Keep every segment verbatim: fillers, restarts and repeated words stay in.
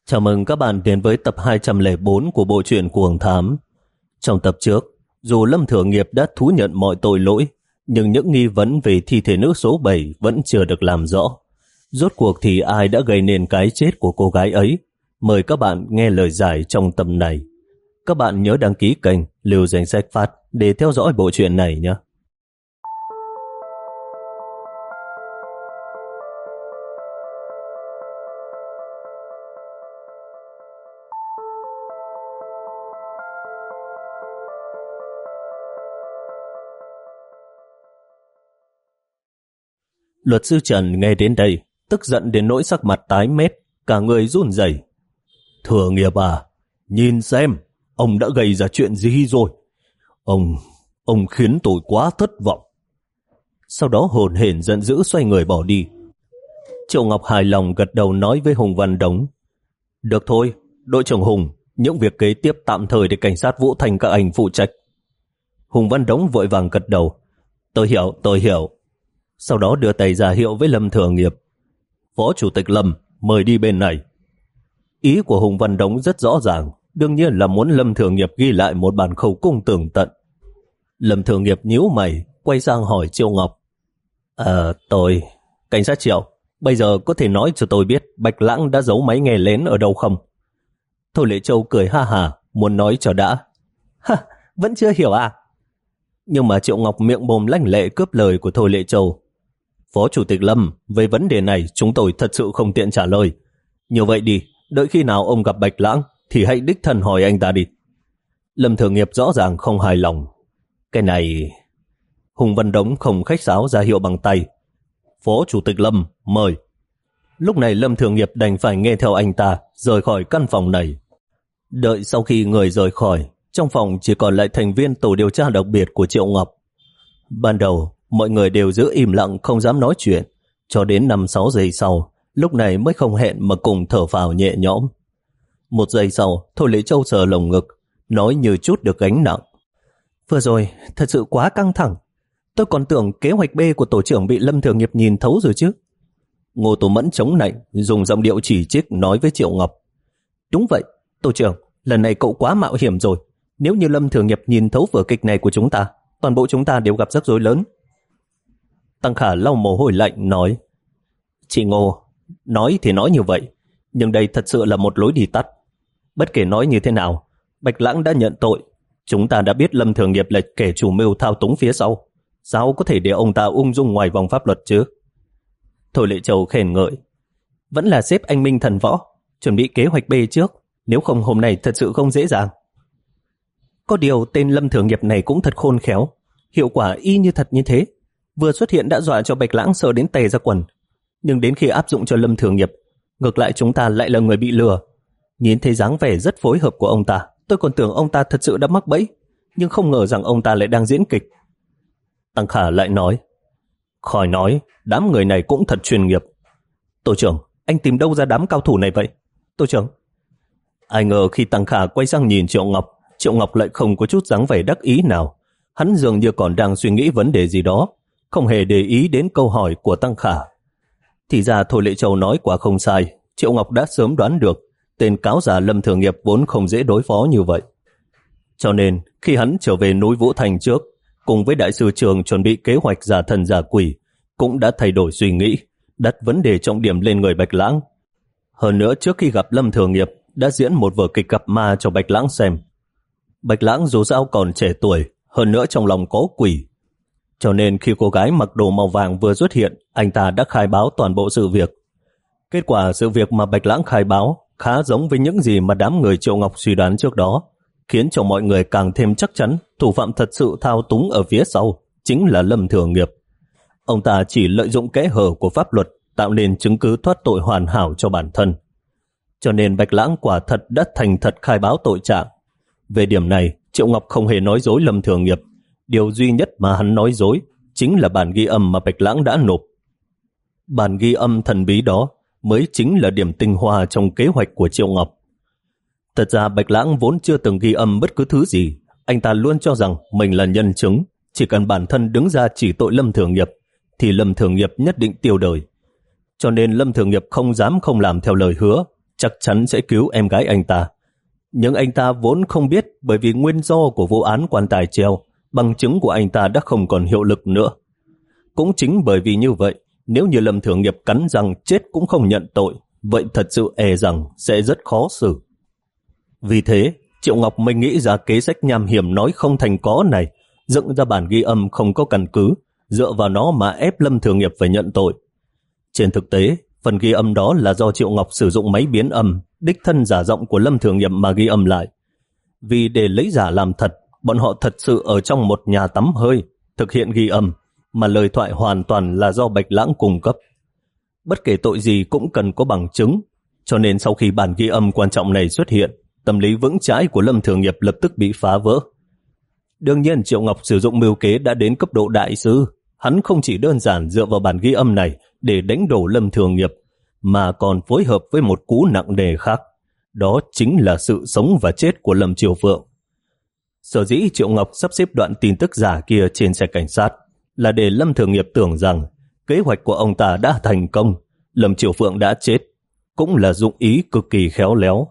Chào mừng các bạn đến với tập hai trăm lẻ bốn của bộ truyện Cuồng Thám. Trong tập trước, dù Lâm Thừa Nghiệp đã thú nhận mọi tội lỗi, nhưng những nghi vấn về thi thể nữ số bảy vẫn chưa được làm rõ. Rốt cuộc thì ai đã gây nên cái chết của cô gái ấy? Mời các bạn nghe lời giải trong tập này. Các bạn nhớ đăng ký kênh Lưu Danh Sách Phát để theo dõi bộ truyện này nhé. Luật sư Trần nghe đến đây, tức giận đến nỗi sắc mặt tái mét, cả người run rẩy. Thừa Nghiệp à, nhìn xem, ông đã gây ra chuyện gì rồi? Ông, ông khiến tôi quá thất vọng. Sau đó hồn hển giận dữ xoay người bỏ đi. Triệu Ngọc hài lòng gật đầu nói với Hùng Văn Đống. Được thôi, đội trưởng Hùng, những việc kế tiếp tạm thời để cảnh sát Vũ Thành các anh phụ trách. Hùng Văn Đống vội vàng gật đầu. Tôi hiểu, tôi hiểu. Sau đó đưa tay ra hiệu với Lâm Thừa Nghiệp. Phó Chủ tịch Lâm, mời đi bên này. Ý của Hùng Văn Đống rất rõ ràng, đương nhiên là muốn Lâm Thừa Nghiệp ghi lại một bản khẩu cung tường tận. Lâm Thừa Nghiệp nhíu mày, quay sang hỏi Triệu Ngọc. Ờ, tôi... Cảnh sát Triệu, bây giờ có thể nói cho tôi biết Bạch Lãng đã giấu máy nghe lén ở đâu không? Thôi Lệ Châu cười ha hà, muốn nói cho đã. Ha, vẫn chưa hiểu à? Nhưng mà Triệu Ngọc miệng mồm lanh lẹ cướp lời của Thôi Lệ Châu. Phó Chủ tịch Lâm, về vấn đề này chúng tôi thật sự không tiện trả lời. Như vậy đi, đợi khi nào ông gặp Bạch Lãng thì hãy đích thân hỏi anh ta đi. Lâm Thừa Nghiệp rõ ràng không hài lòng. Cái này... Hùng Văn Đống không khách sáo ra hiệu bằng tay. Phó Chủ tịch Lâm, mời. Lúc này Lâm Thừa Nghiệp đành phải nghe theo anh ta, rời khỏi căn phòng này. Đợi sau khi người rời khỏi, trong phòng chỉ còn lại thành viên tổ điều tra đặc biệt của Triệu Ngọc. Ban đầu, mọi người đều giữ im lặng không dám nói chuyện, cho đến năm sáu giây sau, lúc này mới không hẹn mà cùng thở phào nhẹ nhõm. Một giây sau, Thôi Lệ Châu sờ lồng ngực, nói như chút được gánh nặng. Vừa rồi, thật sự quá căng thẳng. Tôi còn tưởng kế hoạch B của tổ trưởng bị Lâm Thừa Nghiệp nhìn thấu rồi chứ. Ngô Tố Mẫn chống nạnh, dùng giọng điệu chỉ trích nói với Triệu Ngọc. Đúng vậy, tổ trưởng, lần này cậu quá mạo hiểm rồi. Nếu như Lâm Thừa Nghiệp nhìn thấu vở kịch này của chúng ta, toàn bộ chúng ta đều gặp rắc rối lớn. Tăng Khả lau mồ hôi lạnh nói. Chị Ngô, nói thì nói như vậy, nhưng đây thật sự là một lối đi tắt. Bất kể nói như thế nào, Bạch Lãng đã nhận tội. Chúng ta đã biết Lâm Thừa Nghiệp là kẻ chủ mưu thao túng phía sau. Sao có thể để ông ta ung dung ngoài vòng pháp luật chứ? Thôi Lệ Châu khen ngợi. Vẫn là xếp anh Minh thần võ, chuẩn bị kế hoạch B trước, nếu không hôm nay thật sự không dễ dàng. Có điều tên Lâm Thừa Nghiệp này cũng thật khôn khéo, hiệu quả y như thật như thế. Vừa xuất hiện đã dọa cho Bạch Lãng sợ đến tè ra quần, nhưng đến khi áp dụng cho Lâm Thừa Nghiệp, ngược lại chúng ta lại là người bị lừa. Nhìn thấy dáng vẻ rất phối hợp của ông ta, tôi còn tưởng ông ta thật sự đã mắc bẫy, nhưng không ngờ rằng ông ta lại đang diễn kịch. Tăng Khả lại nói. Khỏi nói, đám người này cũng thật chuyên nghiệp. Tổ trưởng, anh tìm đâu ra đám cao thủ này vậy? Tổ trưởng. Ai ngờ khi Tăng Khả quay sang nhìn Triệu Ngọc, Triệu Ngọc lại không có chút dáng vẻ đắc ý nào. Hắn dường như còn đang suy nghĩ vấn đề gì đó, không hề để ý đến câu hỏi của Tăng Khả. Thì ra Thôi Lệ Châu nói quả không sai, Triệu Ngọc đã sớm đoán được tên cáo già Lâm Thừa Nghiệp vốn không dễ đối phó như vậy. Cho nên khi hắn trở về núi Vũ Thành trước, cùng với đại sư Trường chuẩn bị kế hoạch giả thần giả quỷ, cũng đã thay đổi suy nghĩ, đặt vấn đề trọng điểm lên người Bạch Lãng. Hơn nữa trước khi gặp Lâm Thừa Nghiệp đã diễn một vở kịch gặp ma cho Bạch Lãng xem. Bạch Lãng dù sao còn trẻ tuổi, hơn nữa trong lòng có quỷ. Cho nên khi cô gái mặc đồ màu vàng vừa xuất hiện, anh ta đã khai báo toàn bộ sự việc. Kết quả sự việc mà Bạch Lãng khai báo khá giống với những gì mà đám người Triệu Ngọc suy đoán trước đó, khiến cho mọi người càng thêm chắc chắn thủ phạm thật sự thao túng ở phía sau chính là Lâm Thừa Nghiệp. Ông ta chỉ lợi dụng kẽ hở của pháp luật tạo nên chứng cứ thoát tội hoàn hảo cho bản thân. Cho nên Bạch Lãng quả thật đã thành thật khai báo tội trạng. Về điểm này, Triệu Ngọc không hề nói dối Lâm Thừa Nghiệp. Điều duy nhất mà hắn nói dối chính là bản ghi âm mà Bạch Lãng đã nộp. Bản ghi âm thần bí đó mới chính là điểm tinh hoa trong kế hoạch của Triệu Ngọc. Thật ra Bạch Lãng vốn chưa từng ghi âm bất cứ thứ gì. Anh ta luôn cho rằng mình là nhân chứng, chỉ cần bản thân đứng ra chỉ tội Lâm Thừa Nghiệp thì Lâm Thừa Nghiệp nhất định tiêu đời. Cho nên Lâm Thừa Nghiệp không dám không làm theo lời hứa, chắc chắn sẽ cứu em gái anh ta. Nhưng anh ta vốn không biết, bởi vì nguyên do của vụ án quan tài treo, bằng chứng của anh ta đã không còn hiệu lực nữa. Cũng chính bởi vì như vậy, nếu như Lâm Thường Nghiệp cắn răng chết cũng không nhận tội, vậy thật sự e rằng sẽ rất khó xử. Vì thế, Triệu Ngọc mới nghĩ ra kế sách nham hiểm nói không thành có này, dựng ra bản ghi âm không có căn cứ, dựa vào nó mà ép Lâm Thường Nghiệp phải nhận tội. Trên thực tế, phần ghi âm đó là do Triệu Ngọc sử dụng máy biến âm, đích thân giả giọng của Lâm Thường Nghiệp mà ghi âm lại. Vì để lấy giả làm thật, bọn họ thật sự ở trong một nhà tắm hơi, thực hiện ghi âm, mà lời thoại hoàn toàn là do Bạch Lãng cung cấp. Bất kể tội gì cũng cần có bằng chứng, cho nên sau khi bản ghi âm quan trọng này xuất hiện, tâm lý vững chãi của Lâm Thường Nghiệp lập tức bị phá vỡ. Đương nhiên Triệu Ngọc sử dụng mưu kế đã đến cấp độ đại sư, hắn không chỉ đơn giản dựa vào bản ghi âm này để đánh đổ Lâm Thường Nghiệp, mà còn phối hợp với một cú nặng nề khác, đó chính là sự sống và chết của Lâm Triều Phượng. Sở dĩ Triệu Ngọc sắp xếp đoạn tin tức giả kia trên xe cảnh sát là để Lâm Thường Nghiệp tưởng rằng kế hoạch của ông ta đã thành công, Lâm Triều Phượng đã chết, cũng là dụng ý cực kỳ khéo léo.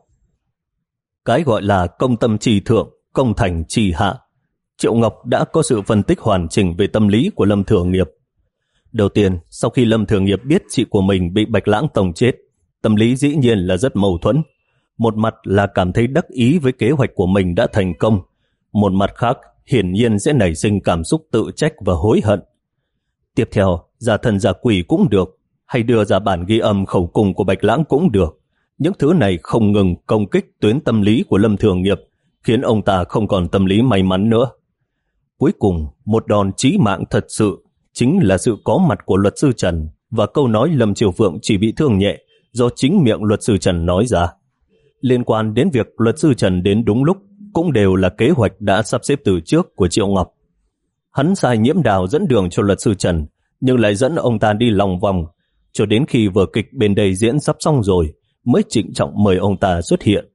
Cái gọi là công tâm trì thượng, công thành trì hạ. Triệu Ngọc đã có sự phân tích hoàn chỉnh về tâm lý của Lâm Thường Nghiệp. Đầu tiên, sau khi Lâm Thường Nghiệp biết chị của mình bị Bạch Lãng Tông chết, tâm lý dĩ nhiên là rất mâu thuẫn. Một mặt là cảm thấy đắc ý với kế hoạch của mình đã thành công, một mặt khác hiển nhiên sẽ nảy sinh cảm xúc tự trách và hối hận. Tiếp theo, giả thần giả quỷ cũng được, hay đưa ra bản ghi âm khẩu cung của Bạch Lãng cũng được. Những thứ này không ngừng công kích tuyến tâm lý của Lâm Thường Nghiệp, khiến ông ta không còn tâm lý may mắn nữa. Cuối cùng, một đòn chí mạng thật sự chính là sự có mặt của luật sư Trần và câu nói Lâm Triều Phượng chỉ bị thương nhẹ do chính miệng luật sư Trần nói ra. Liên quan đến việc luật sư Trần đến đúng lúc cũng đều là kế hoạch đã sắp xếp từ trước của Triệu Ngọc. Hắn sai Nhiễm Đào dẫn đường cho luật sư Trần, nhưng lại dẫn ông ta đi lòng vòng, cho đến khi vở kịch bên đây diễn sắp xong rồi mới trịnh trọng mời ông ta xuất hiện.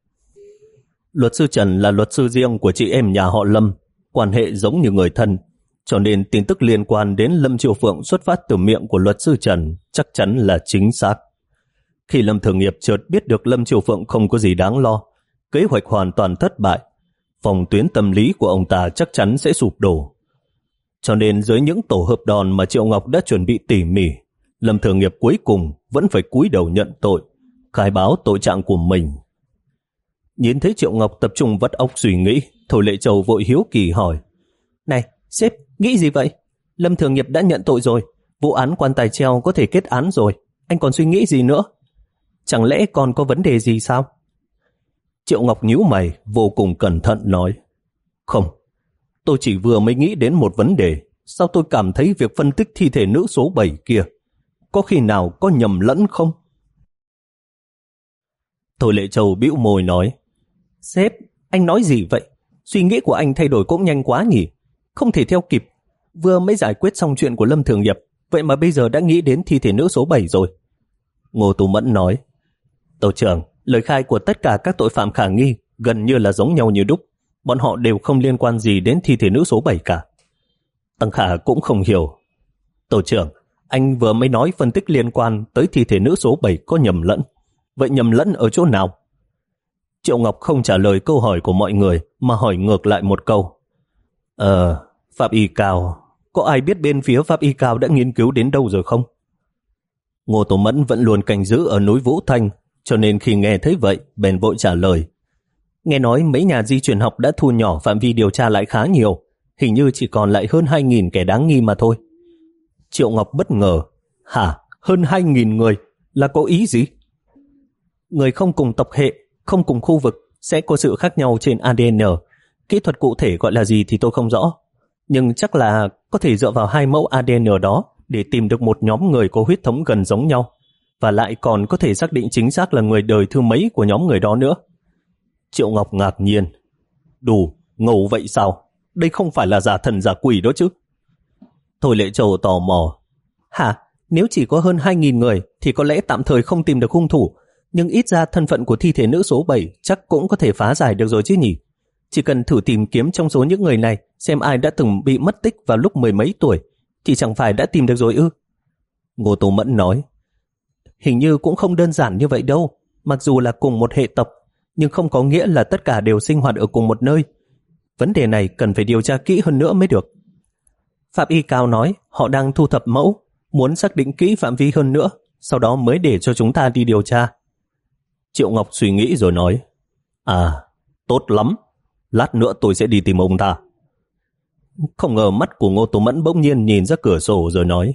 Luật sư Trần là luật sư riêng của chị em nhà họ Lâm, quan hệ giống như người thân, cho nên tin tức liên quan đến Lâm Triều Phượng xuất phát từ miệng của luật sư Trần chắc chắn là chính xác. Khi Lâm Thường Nghiệp chợt biết được Lâm Triều Phượng không có gì đáng lo, kế hoạch hoàn toàn thất bại, phòng tuyến tâm lý của ông ta chắc chắn sẽ sụp đổ. Cho nên dưới những tổ hợp đòn mà Triệu Ngọc đã chuẩn bị tỉ mỉ, Lâm Thường Nghiệp cuối cùng vẫn phải cúi đầu nhận tội, khai báo tội trạng của mình. Nhìn thấy Triệu Ngọc tập trung vắt óc suy nghĩ, Thôi Lệ Châu vội hiếu kỳ hỏi: "Này, sếp, nghĩ gì vậy? Lâm Thường Nghiệp đã nhận tội rồi, vụ án quan tài treo có thể kết án rồi, anh còn suy nghĩ gì nữa? Chẳng lẽ còn có vấn đề gì sao?" Triệu Ngọc nhíu mày, vô cùng cẩn thận nói: "Không, tôi chỉ vừa mới nghĩ đến một vấn đề. Sao tôi cảm thấy việc phân tích thi thể nữ số bảy kia có khi nào có nhầm lẫn không?" Thôi Lệ Châu bĩu môi nói: "Sếp, anh nói gì vậy? Suy nghĩ của anh thay đổi cũng nhanh quá nhỉ? Không thể theo kịp. Vừa mới giải quyết xong chuyện của Lâm Thường Nghiệp, vậy mà bây giờ đã nghĩ đến thi thể nữ số bảy rồi." Ngô Tú Mẫn nói: "Tổ trưởng, lời khai của tất cả các tội phạm khả nghi gần như là giống nhau như đúc. Bọn họ đều không liên quan gì đến thi thể nữ số bảy cả." Tăng Khả cũng không hiểu: "Tổ trưởng, anh vừa mới nói phân tích liên quan tới thi thể nữ số bảy có nhầm lẫn. Vậy nhầm lẫn ở chỗ nào?" Triệu Ngọc không trả lời câu hỏi của mọi người mà hỏi ngược lại một câu: Ờ, Pháp Y Cao, có ai biết bên phía Pháp Y Cao đã nghiên cứu đến đâu rồi không?" Ngô Tổ Mẫn vẫn luôn canh giữ ở núi Vũ Thanh, cho nên khi nghe thấy vậy, bèn vội trả lời: "Nghe nói mấy nhà di truyền học đã thu nhỏ phạm vi điều tra lại khá nhiều, hình như chỉ còn lại hơn hai nghìn kẻ đáng nghi mà thôi." Triệu Ngọc bất ngờ: "Hả? Hơn hai nghìn người? Là có ý gì?" "Người không cùng tộc hệ, không cùng khu vực sẽ có sự khác nhau trên a đê en. Kỹ thuật cụ thể gọi là gì thì tôi không rõ, nhưng chắc là có thể dựa vào hai mẫu a đê en đó để tìm được một nhóm người có huyết thống gần giống nhau, và lại còn có thể xác định chính xác là người đời thứ mấy của nhóm người đó nữa." Triệu Ngọc ngạc nhiên: "Đủ, ngầu vậy sao? Đây không phải là giả thần giả quỷ đó chứ?" Thôi Lệ Châu tò mò: "Hả? Nếu chỉ có hơn hai nghìn người thì có lẽ tạm thời không tìm được hung thủ, nhưng ít ra thân phận của thi thể nữ số bảy chắc cũng có thể phá giải được rồi chứ nhỉ? Chỉ cần thử tìm kiếm trong số những người này xem ai đã từng bị mất tích vào lúc mười mấy tuổi thì chẳng phải đã tìm được rồi ư?" Ngô Tô Mẫn nói: "Hình như cũng không đơn giản như vậy đâu. Mặc dù là cùng một hệ tộc, nhưng không có nghĩa là tất cả đều sinh hoạt ở cùng một nơi. Vấn đề này cần phải điều tra kỹ hơn nữa mới được. Pháp y Cao nói họ đang thu thập mẫu, muốn xác định kỹ phạm vi hơn nữa, sau đó mới để cho chúng ta đi điều tra. Triệu Ngọc suy nghĩ rồi nói, à, tốt lắm, lát nữa tôi sẽ đi tìm ông ta. Không ngờ mắt của Ngô Tố Mẫn bỗng nhiên nhìn ra cửa sổ rồi nói,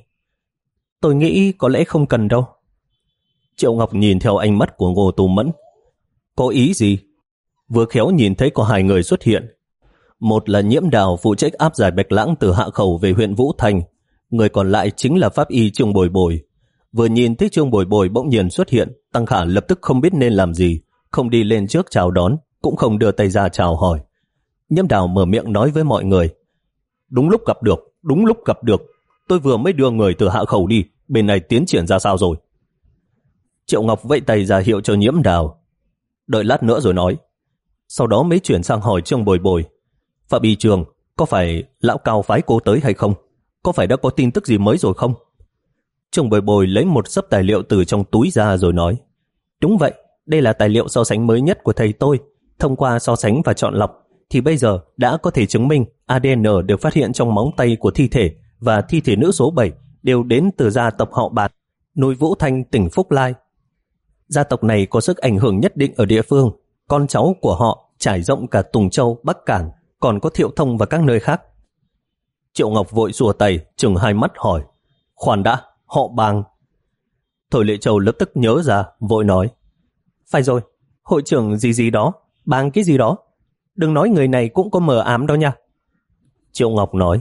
tôi nghĩ có lẽ không cần đâu. Triệu Ngọc nhìn theo ánh mắt của Ngô Tố Mẫn. Có ý gì? Vừa khéo nhìn thấy có hai người xuất hiện. Một là Nhiễm Đào phụ trách áp giải Bạch Lãng từ Hạ Khẩu về huyện Vũ Thành, người còn lại chính là pháp y Trương Bồi Bồi. Vừa nhìn thấy Trương Bồi Bồi bỗng nhiên xuất hiện, Tăng Khả lập tức không biết nên làm gì, không đi lên trước chào đón, cũng không đưa tay ra chào hỏi. Nhiễm Đào mở miệng nói với mọi người, đúng lúc gặp được, đúng lúc gặp được, tôi vừa mới đưa người từ Hạ Khẩu đi, bên này tiến triển ra sao rồi? Triệu Ngọc vẫy tay ra hiệu cho Nhiễm Đào, đợi lát nữa rồi nói. Sau đó mới chuyển sang hỏi Trương Bồi Bồi, Phạm Y Trường, có phải lão Cao phái cô tới hay không? Có phải đã có tin tức gì mới rồi không? Trương Bồi Bồi lấy một xấp tài liệu từ trong túi ra rồi nói, đúng vậy, đây là tài liệu so sánh mới nhất của thầy tôi. Thông qua so sánh và chọn lọc, thì bây giờ đã có thể chứng minh a đê en được phát hiện trong móng tay của thi thể và thi thể nữ số bảy đều đến từ gia tộc họ Bạt, núi Vũ Thanh, tỉnh Phúc Lai. Gia tộc này có sức ảnh hưởng nhất định ở địa phương, con cháu của họ trải rộng cả Tùng Châu, Bắc Cảng, còn có Thiệu Thông và các nơi khác. Triệu Ngọc vội xua tay, trừng hai mắt hỏi, khoan đã, họ Bàng. Thôi Lệ Châu lập tức nhớ ra, vội nói, phải rồi, hội trưởng gì gì đó, Bàng cái gì đó, đừng nói người này cũng có mờ ám đó nha. Triệu Ngọc nói,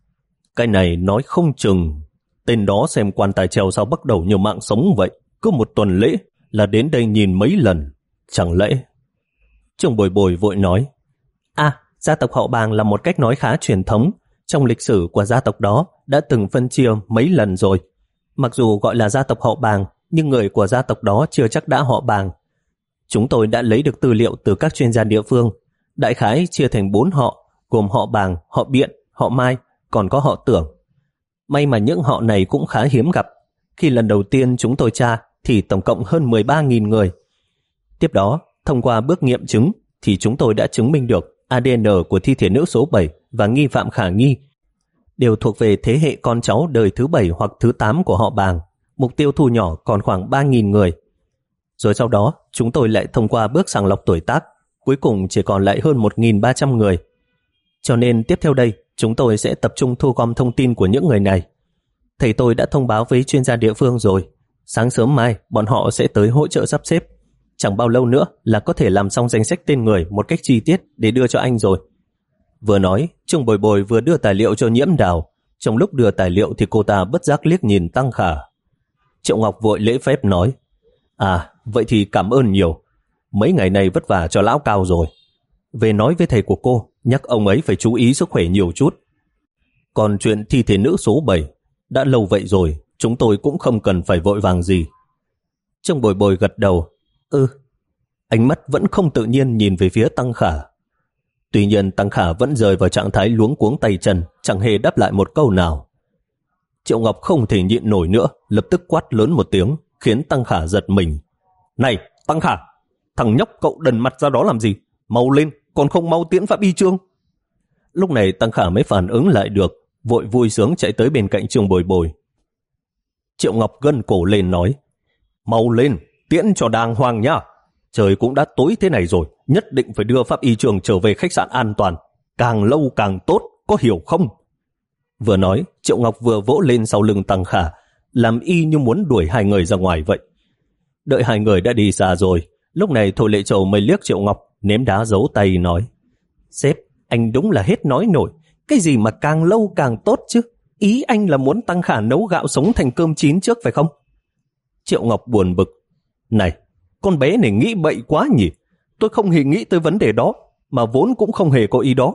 cái này nói không chừng, tên đó xem quan tài treo sao bắt đầu như mạng sống vậy, cứ một tuần lễ là đến đây nhìn mấy lần, chẳng lẽ? Trương Bồi Bồi vội nói, à, gia tộc họ Bàng là một cách nói khá truyền thống, trong lịch sử của gia tộc đó đã từng phân chia mấy lần rồi. Mặc dù gọi là gia tộc họ Bàng, nhưng người của gia tộc đó chưa chắc đã họ Bàng. Chúng tôi đã lấy được tư liệu từ các chuyên gia địa phương, đại khái chia thành bốn họ, gồm họ Bàng, họ Biện, họ Mai, còn có họ Tưởng. May mà những họ này cũng khá hiếm gặp. Khi lần đầu tiên chúng tôi tra thì tổng cộng hơn mười ba nghìn người. Tiếp đó, thông qua bước nghiệm chứng thì chúng tôi đã chứng minh được a đê en của thi thể nữ số bảy và nghi phạm khả nghi đều thuộc về thế hệ con cháu đời thứ bảy hoặc thứ tám của họ Bàng. Mục tiêu thu nhỏ còn khoảng ba nghìn người. Rồi sau đó, chúng tôi lại thông qua bước sàng lọc tuổi tác, cuối cùng chỉ còn lại hơn một nghìn ba trăm người. Cho nên tiếp theo đây, chúng tôi sẽ tập trung thu gom thông tin của những người này. Thầy tôi đã thông báo với chuyên gia địa phương rồi. Sáng sớm mai, bọn họ sẽ tới hỗ trợ sắp xếp. Chẳng bao lâu nữa là có thể làm xong danh sách tên người một cách chi tiết để đưa cho anh rồi. Vừa nói, Trương Bồi Bồi vừa đưa tài liệu cho Nhiễm Đào. Trong lúc đưa tài liệu thì cô ta bất giác liếc nhìn Tăng Khả. Triệu Ngọc vội lễ phép nói, à, vậy thì cảm ơn nhiều. Mấy ngày này vất vả cho lão Cao rồi. Về nói với thầy của cô, nhắc ông ấy phải chú ý sức khỏe nhiều chút. Còn chuyện thi thể nữ số bảy, đã lâu vậy rồi, chúng tôi cũng không cần phải vội vàng gì. Trương Bồi Bồi gật đầu, ừ. Ánh mắt vẫn không tự nhiên nhìn về phía Tăng Khả. Tuy nhiên Tăng Khả vẫn rơi vào trạng thái luống cuống tay chân, chẳng hề đáp lại một câu nào. Triệu Ngọc không thể nhịn nổi nữa, lập tức quát lớn một tiếng, khiến Tăng Khả giật mình. Này, Tăng Khả, thằng nhóc cậu đần mặt ra đó làm gì? Mau lên, còn không mau tiễn Phạm Y Trương. Lúc này Tăng Khả mới phản ứng lại được, vội vui sướng chạy tới bên cạnh Trương Bồi Bồi. Triệu Ngọc gân cổ lên nói, mau lên, tiễn cho đàng hoàng nhá. Trời cũng đã tối thế này rồi, nhất định phải đưa Pháp Y Trường trở về khách sạn an toàn. Càng lâu càng tốt, có hiểu không? Vừa nói, Triệu Ngọc vừa vỗ lên sau lưng Tăng Khả, làm y như muốn đuổi hai người ra ngoài vậy. Đợi hai người đã đi xa rồi, lúc này Thôi Lệ Châu mới liếc Triệu Ngọc, ném đá giấu tay nói, sếp, anh đúng là hết nói nổi. Cái gì mà càng lâu càng tốt chứ? Ý anh là muốn Tăng Khả nấu gạo sống thành cơm chín trước phải không? Triệu Ngọc buồn bực, này, con bé này nghĩ bậy quá nhỉ? Tôi không hề nghĩ tới vấn đề đó, mà vốn cũng không hề có ý đó.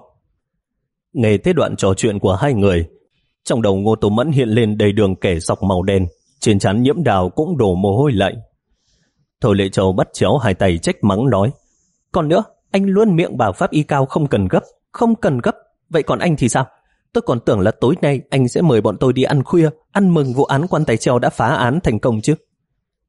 Nghe tới đoạn trò chuyện của hai người, trong đầu Ngô Tố Mẫn hiện lên đầy đường kẻ sọc màu đen, trên trán Nhiễm Đào cũng đổ mồ hôi lạnh. Thôi Lệ Châu bắt chéo hai tay trách mắng nói, còn nữa, anh luôn miệng bảo Pháp Y Cao không cần gấp, không cần gấp, vậy còn anh thì sao? Tôi còn tưởng là tối nay anh sẽ mời bọn tôi đi ăn khuya, ăn mừng vụ án quan tài treo đã phá án thành công chứ.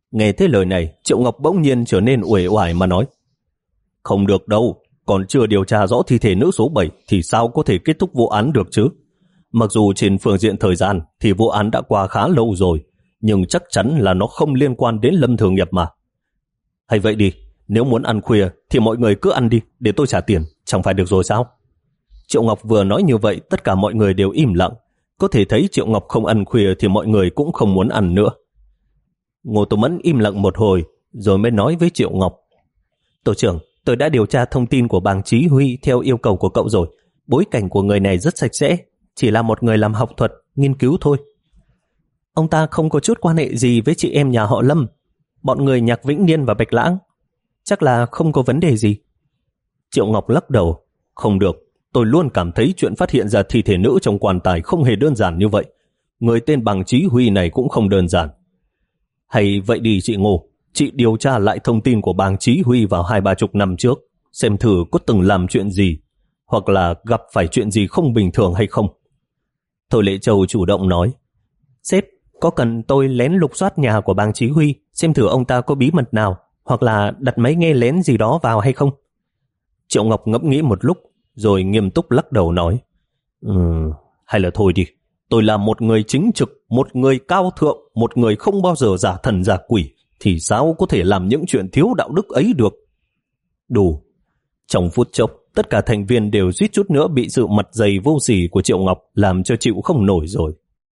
Nghe thế lời này, Triệu Ngọc bỗng nhiên trở nên uể oải mà nói: Không được đâu, còn chưa điều tra rõ thi thể nữ số bảy thì sao có thể kết thúc vụ án được chứ? Mặc dù trên phương diện thời gian thì vụ án đã qua khá lâu rồi, nhưng chắc chắn là nó không liên quan đến Lâm Thường Nghiệp mà. Hay vậy đi, nếu muốn ăn khuya thì mọi người cứ ăn đi, để tôi trả tiền, chẳng phải được rồi sao? Triệu Ngọc vừa nói như vậy, tất cả mọi người đều im lặng. Có thể thấy Triệu Ngọc không ăn khuya thì mọi người cũng không muốn ăn nữa. Ngô Tô Mẫn im lặng một hồi rồi mới nói với Triệu Ngọc: Tổ trưởng, tôi đã điều tra thông tin của bàng Chí Huy theo yêu cầu của cậu rồi. Bối cảnh của người này rất sạch sẽ, chỉ là một người làm học thuật, nghiên cứu thôi. Ông ta không có chút quan hệ gì với chị em nhà họ Lâm, bọn người Nhạc Vĩnh Niên và Bạch Lãng. Chắc là không có vấn đề gì. Triệu Ngọc lắc đầu: Không được, tôi luôn cảm thấy chuyện phát hiện ra thi thể nữ trong quan tài không hề đơn giản như vậy. Người tên bàng Chí Huy này cũng không đơn giản. Hay vậy đi chị Ngô, chị điều tra lại thông tin của bàng Chí Huy vào hai ba chục năm trước, xem thử có từng làm chuyện gì, hoặc là gặp phải chuyện gì không bình thường hay không. Thôi Lệ Châu chủ động nói: Sếp, có cần tôi lén lục soát nhà của bàng Chí Huy, xem thử ông ta có bí mật nào, hoặc là đặt máy nghe lén gì đó vào hay không? Triệu Ngọc ngẫm nghĩ một lúc, rồi nghiêm túc lắc đầu nói: Ừ, hay là thôi đi. Tôi là một người chính trực, một người cao thượng, một người không bao giờ giả thần giả quỷ, thì sao có thể làm những chuyện thiếu đạo đức ấy được? Đủ. Trong phút chốc, tất cả thành viên đều suýt chút nữa bị sự mặt dày vô sỉ của Triệu Ngọc làm cho chịu không nổi rồi.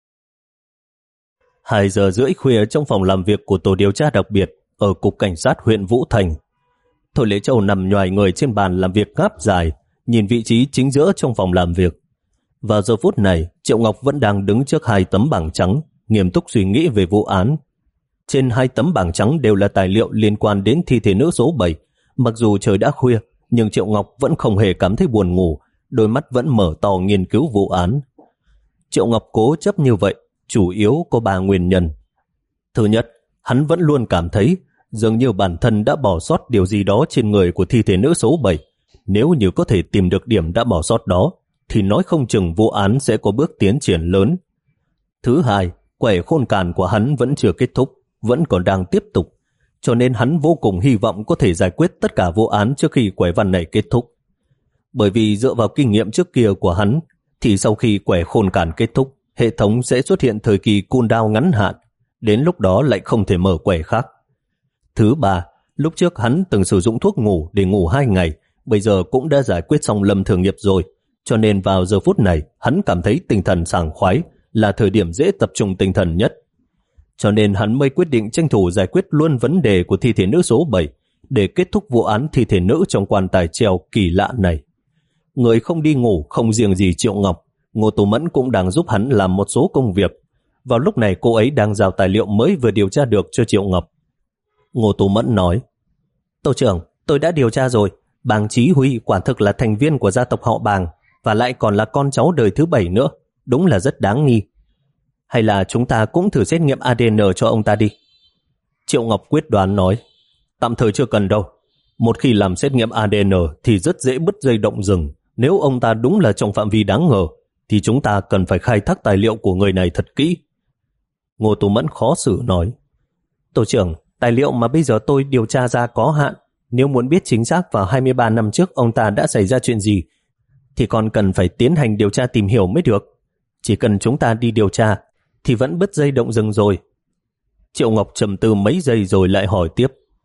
Hai giờ rưỡi khuya trong phòng làm việc của tổ điều tra đặc biệt ở Cục Cảnh sát huyện Vũ Thành. Thôi Lễ Châu nằm nhoài người trên bàn làm việc ngáp dài, nhìn vị trí chính giữa trong phòng làm việc. Vào giờ phút này, Triệu Ngọc vẫn đang đứng trước hai tấm bảng trắng, nghiêm túc suy nghĩ về vụ án. Trên hai tấm bảng trắng đều là tài liệu liên quan đến thi thể nữ số bảy. Mặc dù trời đã khuya, nhưng Triệu Ngọc vẫn không hề cảm thấy buồn ngủ, đôi mắt vẫn mở to nghiên cứu vụ án. Triệu Ngọc cố chấp như vậy, chủ yếu có ba nguyên nhân. Thứ nhất, hắn vẫn luôn cảm thấy dường như bản thân đã bỏ sót điều gì đó trên người của thi thể nữ số bảy. Nếu như có thể tìm được điểm đã bỏ sót đó, thì nói không chừng vụ án sẽ có bước tiến triển lớn. Thứ hai, quẻ khôn càn của hắn vẫn chưa kết thúc, vẫn còn đang tiếp tục, cho nên hắn vô cùng hy vọng có thể giải quyết tất cả vụ án trước khi quẻ văn này kết thúc. Bởi vì dựa vào kinh nghiệm trước kia của hắn, thì sau khi quẻ khôn càn kết thúc, hệ thống sẽ xuất hiện thời kỳ cooldown ngắn hạn, đến lúc đó lại không thể mở quẻ khác. Thứ ba, lúc trước hắn từng sử dụng thuốc ngủ để ngủ hai ngày, bây giờ cũng đã giải quyết xong Lâm Thường Nghiệp rồi, cho nên vào giờ phút này hắn cảm thấy tinh thần sảng khoái, là thời điểm dễ tập trung tinh thần nhất. Cho nên hắn mới quyết định tranh thủ giải quyết luôn vấn đề của thi thể nữ số bảy để kết thúc vụ án thi thể nữ trong quan tài treo kỳ lạ này. Người không đi ngủ không riêng gì Triệu Ngọc, Ngô Tô Mẫn cũng đang giúp hắn làm một số công việc. Vào lúc này cô ấy đang giao tài liệu mới vừa điều tra được cho Triệu Ngọc. Ngô Tô Mẫn nói: Tổ trưởng, tôi đã điều tra rồi, bàng Chí Huy quả thực là thành viên của gia tộc họ Bàng, và lại còn là con cháu đời thứ bảy nữa, đúng là rất đáng nghi. Hay là chúng ta cũng thử xét nghiệm a đê en cho ông ta đi? Triệu Ngọc quyết đoán nói: Tạm thời chưa cần đâu. Một khi làm xét nghiệm a đê en thì rất dễ bứt dây động rừng. Nếu ông ta đúng là trong phạm vi đáng ngờ, thì chúng ta cần phải khai thác tài liệu của người này thật kỹ. Ngô Tú Mẫn khó xử nói: Tổ trưởng, tài liệu mà bây giờ tôi điều tra ra có hạn. Nếu muốn biết chính xác vào hai mươi ba năm trước ông ta đã xảy ra chuyện gì, thì còn cần phải tiến hành điều tra tìm hiểu mới được. Chỉ cần chúng ta đi điều tra thì vẫn bứt dây động rừng rồi. Triệu Ngọc trầm tư mấy giây rồi lại hỏi tiếp: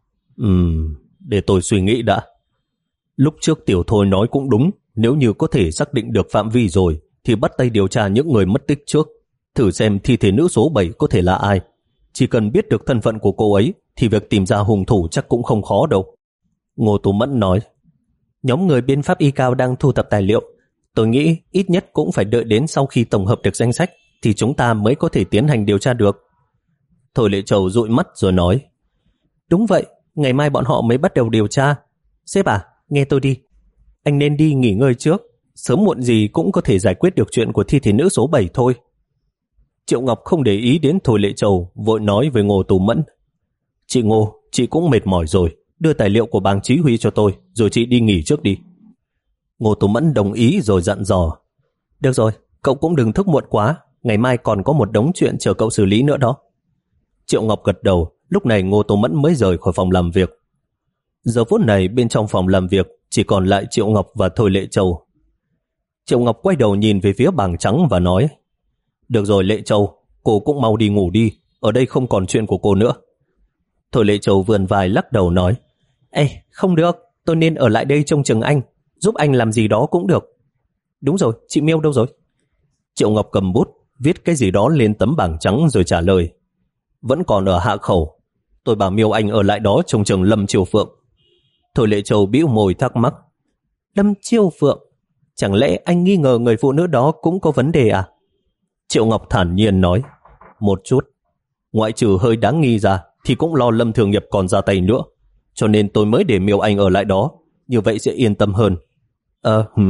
Ừm, để tôi suy nghĩ đã. Lúc trước Tiểu Thôi nói cũng đúng, nếu như có thể xác định được phạm vi rồi thì bắt tay điều tra những người mất tích trước, thử xem thi thể nữ số bảy có thể là ai. Chỉ cần biết được thân phận của cô ấy thì việc tìm ra hung thủ chắc cũng không khó đâu. Ngô Tú Mẫn nói: Nhóm người bên pháp y cao đang thu thập tài liệu. Tôi nghĩ ít nhất cũng phải đợi đến sau khi tổng hợp được danh sách thì chúng ta mới có thể tiến hành điều tra được. Thôi Lệ Châu dụi mắt rồi nói: Đúng vậy, ngày mai bọn họ mới bắt đầu điều tra. Sếp à, nghe tôi đi. Anh nên đi nghỉ ngơi trước, sớm muộn gì cũng có thể giải quyết được chuyện của thi thể nữ số bảy thôi. Triệu Ngọc không để ý đến Thôi Lệ Châu, vội nói với Ngô Tú Mẫn: Chị Ngô, chị cũng mệt mỏi rồi, đưa tài liệu của bàng Chí Huy cho tôi, rồi chị đi nghỉ trước đi. Ngô Tú Mẫn đồng ý rồi dặn dò: Được rồi, cậu cũng đừng thức muộn quá, ngày mai còn có một đống chuyện chờ cậu xử lý nữa đó. Triệu Ngọc gật đầu, Lúc này Ngô Tô Mẫn mới rời khỏi phòng làm việc. Giờ phút này bên trong phòng làm việc chỉ còn lại Triệu Ngọc và Thôi Lệ Châu. Triệu Ngọc quay đầu nhìn về phía bảng trắng và nói: Được rồi Lệ Châu, cô cũng mau đi ngủ đi, ở đây không còn chuyện của cô nữa. Thôi Lệ Châu vươn vai lắc đầu nói: Ê, không được, tôi nên ở lại đây trông chừng anh, giúp anh làm gì đó cũng được. Đúng rồi, chị Miêu đâu rồi? Triệu Ngọc cầm bút, viết cái gì đó lên tấm bảng trắng rồi trả lời: Vẫn còn ở hạ khẩu, tôi bảo Miêu anh ở lại đó trông chừng Lâm Chiêu Phượng. Thôi Lệ Châu bĩu môi thắc mắc: Lâm Chiêu Phượng? Chẳng lẽ anh nghi ngờ người phụ nữ đó cũng có vấn đề à? Triệu Ngọc thản nhiên nói: Một chút, ngoại trừ hơi đáng nghi ra thì cũng lo Lâm Thường Nghiệp còn ra tay nữa, cho nên tôi mới để Miêu anh ở lại đó, như vậy sẽ yên tâm hơn. Ờ, hử?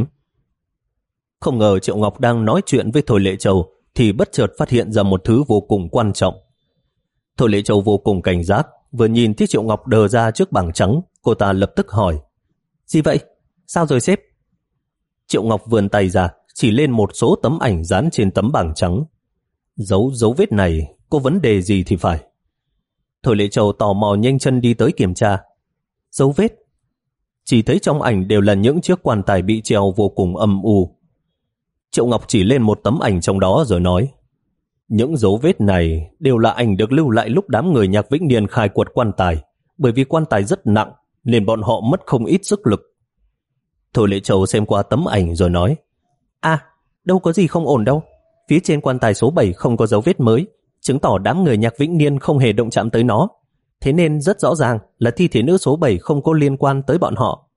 Không ngờ Triệu Ngọc đang nói chuyện với Thôi Lệ Châu thì bất chợt phát hiện ra một thứ vô cùng quan trọng. Thôi Lệ Châu vô cùng cảnh giác, vừa nhìn thấy Triệu Ngọc đờ ra trước bảng trắng, cô ta lập tức hỏi: Gì vậy? Sao rồi sếp? Triệu Ngọc vươn tay ra, chỉ lên một số tấm ảnh dán trên tấm bảng trắng. Dấu dấu vết này có vấn đề gì thì phải. Thôi Lệ Châu tò mò nhanh chân đi tới kiểm tra. Dấu vết? Chỉ thấy trong ảnh đều là những chiếc quan tài bị treo vô cùng âm u. Triệu Ngọc chỉ lên một tấm ảnh trong đó rồi nói: Những dấu vết này đều là ảnh được lưu lại lúc đám người Nhạc Vĩnh Niên khai quật quan tài, bởi vì quan tài rất nặng nên bọn họ mất không ít sức lực. Thôi Lệ Châu xem qua tấm ảnh rồi nói: À, đâu có gì không ổn đâu. Phía trên quan tài số bảy không có dấu vết mới, chứng tỏ đám người Nhạc Vĩnh Niên không hề động chạm tới nó. Thế nên rất rõ ràng là thi thể nữ số bảy không có liên quan tới bọn họ.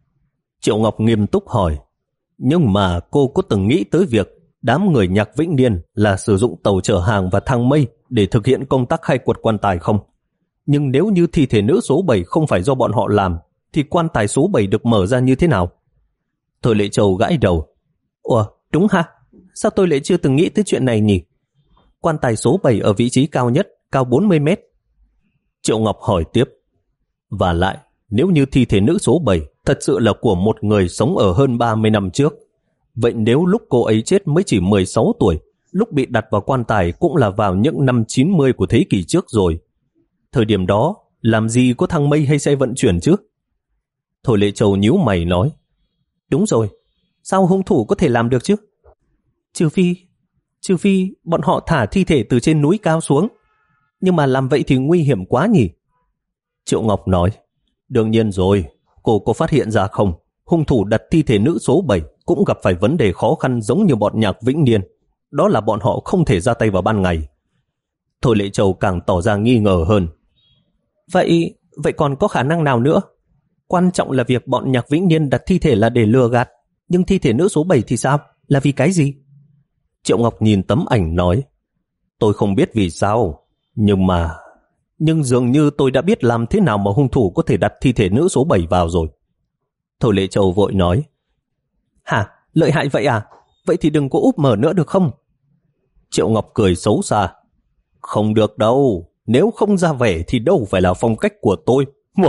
Triệu Ngọc nghiêm túc hỏi: Nhưng mà cô có từng nghĩ tới việc đám người Nhạc Vĩnh Niên là sử dụng tàu chở hàng và thang mây để thực hiện công tác khai quật quan tài không? Nhưng nếu như thi thể nữ số bảy không phải do bọn họ làm, thì quan tài số bảy được mở ra như thế nào? Thôi Lệ Châu gãi đầu: Ủa, đúng ha? Sao tôi lại chưa từng nghĩ tới chuyện này nhỉ? Quan tài số bảy ở vị trí cao nhất, cao bốn mươi mét. Triệu Ngọc hỏi tiếp: Và lại, nếu như thi thể nữ số bảy thật sự là của một người sống ở hơn ba mươi năm trước, vậy nếu lúc cô ấy chết mới chỉ mười sáu tuổi, lúc bị đặt vào quan tài cũng là vào những năm chín mươi của thế kỷ trước rồi. Thời điểm đó, làm gì có thang mây hay xe vận chuyển chứ? Thôi Lệ Châu nhíu mày nói: Đúng rồi, sao hung thủ có thể làm được chứ? Trừ phi, trừ phi bọn họ thả thi thể từ trên núi cao xuống. Nhưng mà làm vậy thì nguy hiểm quá nhỉ? Triệu Ngọc nói: Đương nhiên rồi, cô có phát hiện ra không? Hung thủ đặt thi thể nữ số bảy cũng gặp phải vấn đề khó khăn giống như bọn Nhạc Vĩnh Niên. Đó là bọn họ không thể ra tay vào ban ngày. Thôi Lệ Châu càng tỏ ra nghi ngờ hơn. Vậy, vậy còn có khả năng nào nữa? Quan trọng là việc bọn Nhạc Vĩnh Niên đặt thi thể là để lừa gạt, nhưng thi thể nữ số bảy thì sao? Là vì cái gì? Triệu Ngọc nhìn tấm ảnh nói: Tôi không biết vì sao, nhưng mà... Nhưng dường như tôi đã biết làm thế nào mà hung thủ có thể đặt thi thể nữ số bảy vào rồi. Thôi Lệ Châu vội nói: Hả? Lợi hại vậy à? Vậy thì đừng có úp mở nữa được không? Triệu Ngọc cười xấu xa: Không được đâu, nếu không ra vẻ thì đâu phải là phong cách của tôi.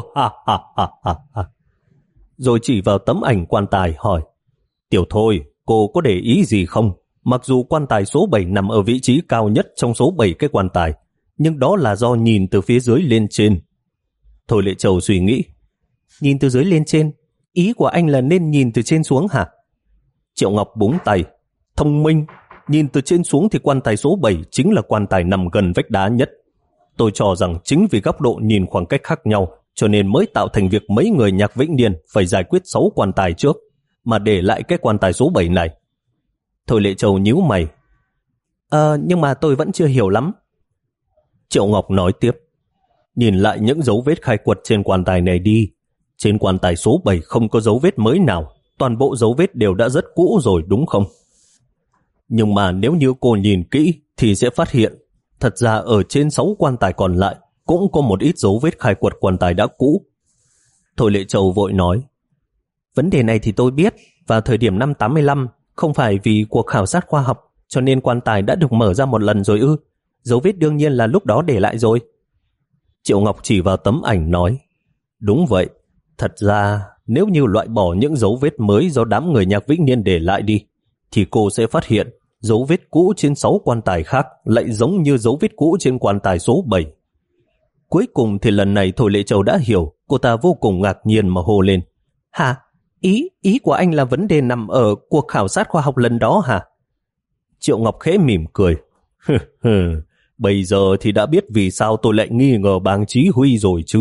Rồi chỉ vào tấm ảnh quan tài hỏi: Tiểu Thôi, cô có để ý gì không? Mặc dù quan tài số bảy nằm ở vị trí cao nhất trong số bảy cái quan tài, nhưng đó là do nhìn từ phía dưới lên trên. Thôi Lệ Châu suy nghĩ: Nhìn từ dưới lên trên? Ý của anh là nên nhìn từ trên xuống hả? Triệu Ngọc búng tay: Thông minh, nhìn từ trên xuống thì quan tài số bảy chính là quan tài nằm gần vách đá nhất. Tôi cho rằng chính vì góc độ nhìn khoảng cách khác nhau cho nên mới tạo thành việc mấy người Nhạc Vĩnh Niên phải giải quyết sáu quan tài trước, mà để lại cái quan tài số bảy này. Thôi Lệ Châu nhíu mày: Ờ, nhưng mà tôi vẫn chưa hiểu lắm. Triệu Ngọc nói tiếp: Nhìn lại những dấu vết khai quật trên quan tài này đi. Trên quan tài số bảy không có dấu vết mới nào, toàn bộ dấu vết đều đã rất cũ rồi đúng không? Nhưng mà nếu như cô nhìn kỹ thì sẽ phát hiện thật ra ở trên sáu quan tài còn lại cũng có một ít dấu vết khai quật quan tài đã cũ. Thôi Lệ Châu vội nói: Vấn đề này thì tôi biết, vào thời điểm năm tám mươi lăm, không phải vì cuộc khảo sát khoa học cho nên quan tài đã được mở ra một lần rồi ư? Dấu vết đương nhiên là lúc đó để lại rồi. Triệu Ngọc chỉ vào tấm ảnh nói: Đúng vậy, thật ra nếu như loại bỏ những dấu vết mới do đám người Nhạc Vĩnh Niên để lại đi, thì cô sẽ phát hiện dấu vết cũ trên sáu quan tài khác lại giống như dấu vết cũ trên quan tài số bảy. Cuối cùng thì lần này Thôi Lệ Châu đã hiểu, cô ta vô cùng ngạc nhiên mà hô lên. Hả? Ý, ý của anh là vấn đề nằm ở cuộc khảo sát khoa học lần đó hả? Triệu Ngọc khẽ mỉm cười. Bây giờ thì đã biết vì sao tôi lại nghi ngờ Bàng Chí Huy rồi chứ.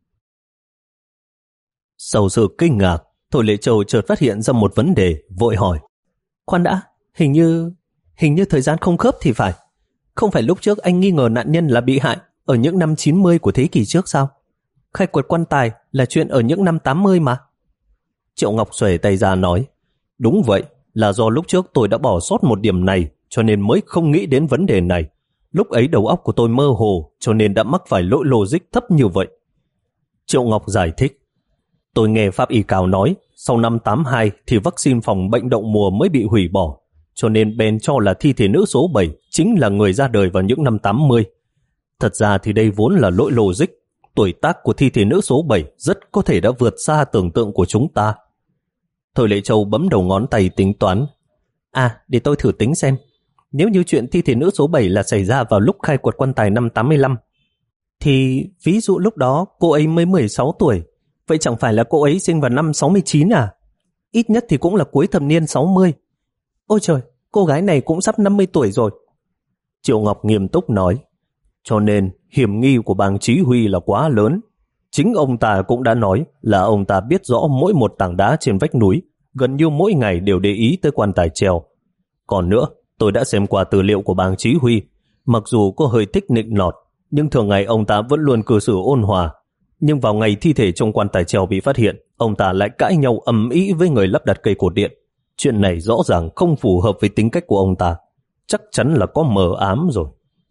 Sau sự kinh ngạc, Thôi Lệ Châu chợt phát hiện ra một vấn đề, vội hỏi. Khoan đã, hình như hình như thời gian không khớp thì phải. Không phải lúc trước anh nghi ngờ nạn nhân là bị hại ở những năm chín mươi của thế kỷ trước sao? Khai quật quan tài là chuyện ở những năm tám mươi mà. Triệu Ngọc xuề tay ra nói. Đúng vậy, là do lúc trước tôi đã bỏ sót một điểm này cho nên mới không nghĩ đến vấn đề này. Lúc ấy đầu óc của tôi mơ hồ cho nên đã mắc phải lỗi logic thấp như vậy. Triệu Ngọc giải thích. Tôi nghe Pháp Y Cao nói sau năm tám hai thì vaccine phòng bệnh đậu mùa mới bị hủy bỏ, cho nên bèn cho là thi thể nữ số bảy chính là người ra đời vào những năm tám mươi. Thật ra thì đây vốn là lỗi logic. Tuổi tác của thi thể nữ số bảy rất có thể đã vượt xa tưởng tượng của chúng ta. Thôi Lệ Châu bấm đầu ngón tay tính toán. À, để tôi thử tính xem. Nếu như chuyện thi thể nữ số bảy là xảy ra vào lúc khai quật quan tài năm tám mươi lăm, thì ví dụ lúc đó cô ấy mới mười sáu tuổi, vậy chẳng phải là cô ấy sinh vào năm sáu mươi chín à? Ít nhất thì cũng là cuối thập niên sáu mươi. Ôi trời, cô gái này cũng sắp năm mươi tuổi rồi. Triệu Ngọc nghiêm túc nói. Cho nên hiểm nghi của Bàng Chí Huy là quá lớn. Chính ông ta cũng đã nói là ông ta biết rõ mỗi một tảng đá trên vách núi, gần như mỗi ngày đều để ý tới quan tài treo. Còn nữa, tôi đã xem qua tư liệu của Bàng Chí Huy. Mặc dù có hơi thích nịnh nọt, nhưng thường ngày ông ta vẫn luôn cư xử ôn hòa. Nhưng vào ngày thi thể trong quan tài treo bị phát hiện, ông ta lại cãi nhau ầm ĩ với người lắp đặt cây cột điện. Chuyện này rõ ràng không phù hợp với tính cách của ông ta. Chắc chắn là có mờ ám rồi.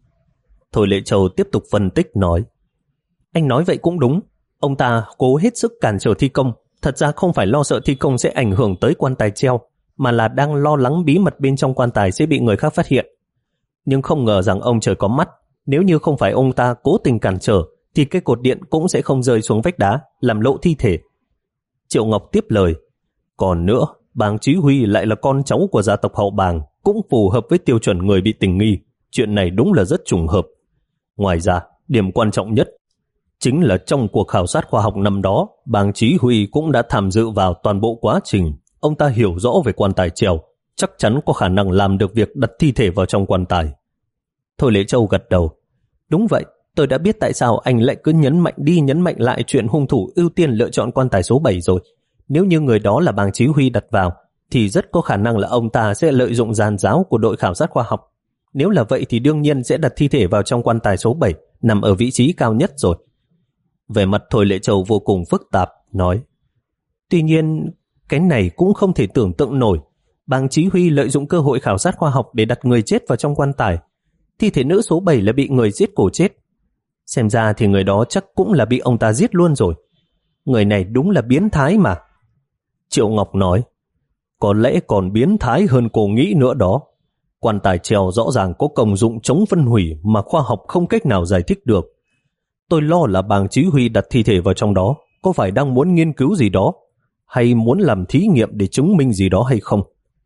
Thôi Lệ Châu tiếp tục phân tích nói. Anh nói vậy cũng đúng. Ông ta cố hết sức cản trở thi công. Thật ra không phải lo sợ thi công sẽ ảnh hưởng tới quan tài treo, mà là đang lo lắng bí mật bên trong quan tài sẽ bị người khác phát hiện. Nhưng không ngờ rằng ông trời có mắt. Nếu như không phải ông ta cố tình cản trở, thì cây cột điện cũng sẽ không rơi xuống vách đá, làm lộ thi thể. Triệu Ngọc tiếp lời. Còn nữa, Bàng Chí Huy lại là con cháu của gia tộc hậu Bàng, cũng phù hợp với tiêu chuẩn người bị tình nghi. Chuyện này đúng là rất trùng hợp. Ngoài ra, điểm quan trọng nhất chính là trong cuộc khảo sát khoa học năm đó, Bàng Chí Huy cũng đã tham dự vào toàn bộ quá trình. Ông ta hiểu rõ về quan tài treo, chắc chắn có khả năng làm được việc đặt thi thể vào trong quan tài. Thôi Lệ Châu gật đầu. Đúng vậy, tôi đã biết tại sao anh lại cứ nhấn mạnh đi nhấn mạnh lại chuyện hung thủ ưu tiên lựa chọn quan tài số bảy rồi. Nếu như người đó là Bàng Chí Huy đặt vào, thì rất có khả năng là ông ta sẽ lợi dụng giàn giáo của đội khảo sát khoa học. Nếu là vậy thì đương nhiên sẽ đặt thi thể vào trong quan tài số bảy, nằm ở vị trí cao nhất rồi. Về mặt Thôi Lệ Châu vô cùng phức tạp, nói. Tuy nhiên, cái này cũng không thể tưởng tượng nổi. Bàng Chí Huy lợi dụng cơ hội khảo sát khoa học để đặt người chết vào trong quan tài. Thi thể nữ số bảy là bị người giết cổ chết. Xem ra thì người đó chắc cũng là bị ông ta giết luôn rồi. Người này đúng là biến thái mà. Triệu Ngọc nói. Có lẽ còn biến thái hơn cô nghĩ nữa đó. Quan tài treo rõ ràng có công dụng chống phân hủy mà khoa học không cách nào giải thích được. Tôi lo là Bàng Chí Huy đặt thi thể vào trong đó có phải đang muốn nghiên cứu gì đó, hay muốn làm thí nghiệm để chứng minh gì đó hay không.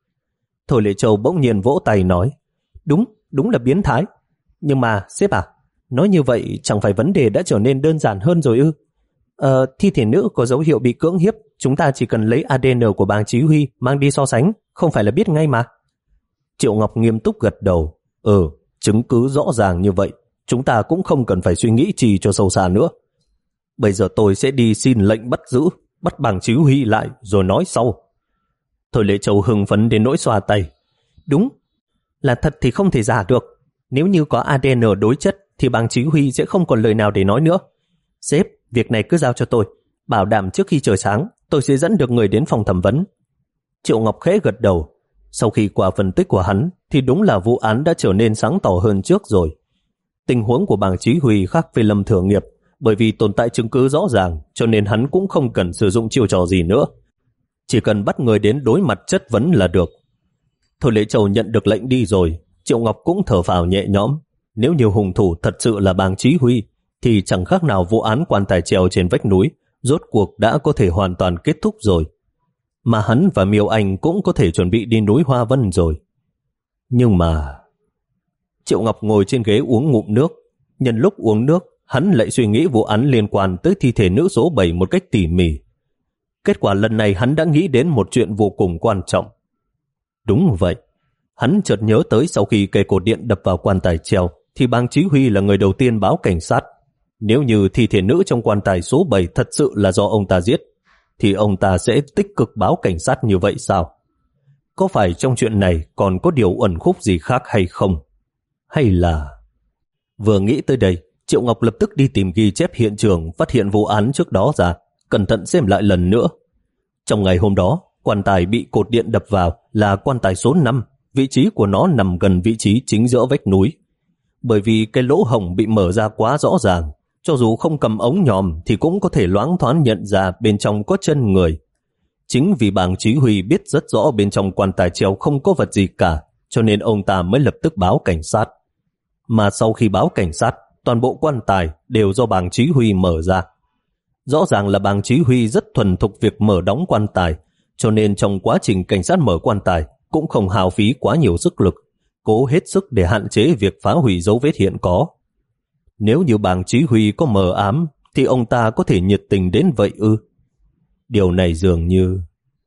Thôi Lệ Châu bỗng nhiên vỗ tay nói. Đúng, đúng là biến thái. Nhưng mà sếp à, nói như vậy chẳng phải vấn đề đã trở nên đơn giản hơn rồi ư? Ờ, thi thể nữ có dấu hiệu bị cưỡng hiếp, chúng ta chỉ cần lấy a đê en của Bàng Chí Huy mang đi so sánh, không phải là biết ngay mà. Triệu Ngọc nghiêm túc gật đầu. Ừ, chứng cứ rõ ràng như vậy, chúng ta cũng không cần phải suy nghĩ gì cho sâu xa nữa. Bây giờ tôi sẽ đi xin lệnh bắt giữ, bắt Bàng Chí Huy lại rồi nói sau. Thôi Lệ Châu hưng phấn đến nỗi xoa tay. Đúng, là thật thì không thể giả được. Nếu như có a đê en đối chất thì Bàng Chí Huy sẽ không còn lời nào để nói nữa. Sếp, việc này cứ giao cho tôi. Bảo đảm trước khi trời sáng, tôi sẽ dẫn được người đến phòng thẩm vấn. Triệu Ngọc khẽ gật đầu. Sau khi qua phân tích của hắn, thì đúng là vụ án đã trở nên sáng tỏ hơn trước rồi. Tình huống của Bàng Chí Huy khác với Lâm Thừa Nghiệp, bởi vì tồn tại chứng cứ rõ ràng, cho nên hắn cũng không cần sử dụng chiêu trò gì nữa. Chỉ cần bắt người đến đối mặt chất vấn là được. Thôi Lệ Châu nhận được lệnh đi rồi, Triệu Ngọc cũng thở phào nhẹ nhõm. Nếu như hung thủ thật sự là Bàng Chí Huy, thì chẳng khác nào vụ án quan tài treo trên vách núi, rốt cuộc đã có thể hoàn toàn kết thúc rồi. Mà hắn và Miêu Anh cũng có thể chuẩn bị đi núi Hoa Vân rồi. Nhưng mà... Triệu Ngọc ngồi trên ghế uống ngụm nước. Nhân lúc uống nước, hắn lại suy nghĩ vụ án liên quan tới thi thể nữ số bảy một cách tỉ mỉ. Kết quả lần này hắn đã nghĩ đến một chuyện vô cùng quan trọng. Đúng vậy, hắn chợt nhớ tới sau khi cây cột điện đập vào quan tài treo thì bang Chí Huy là người đầu tiên báo cảnh sát. Nếu như thi thể nữ trong quan tài số bảy thật sự là do ông ta giết, thì ông ta sẽ tích cực báo cảnh sát như vậy sao? Có phải trong chuyện này còn có điều uẩn khúc gì khác hay không? Hay là... Vừa nghĩ tới đây, Triệu Ngọc lập tức đi tìm ghi chép hiện trường phát hiện vụ án trước đó ra, cẩn thận xem lại lần nữa. Trong ngày hôm đó, quan tài bị cột điện đập vào là quan tài số năm, vị trí của nó nằm gần vị trí chính giữa vách núi. Bởi vì cái lỗ hổng bị mở ra quá rõ ràng, cho dù không cầm ống nhòm thì cũng có thể loáng thoáng nhận ra bên trong có chân người. Chính vì bàng Chí Huy biết rất rõ bên trong quan tài treo không có vật gì cả, cho nên ông ta mới lập tức báo cảnh sát. Mà sau khi báo cảnh sát, toàn bộ quan tài đều do bàng Chí Huy mở ra. Rõ ràng là bàng Chí Huy rất thuần thục việc mở đóng quan tài, cho nên trong quá trình cảnh sát mở quan tài cũng không hao phí quá nhiều sức lực, cố hết sức để hạn chế việc phá hủy dấu vết hiện có. Nếu như bàng Chí Huy có mờ ám, thì ông ta có thể nhiệt tình đến vậy ư? Điều này dường như...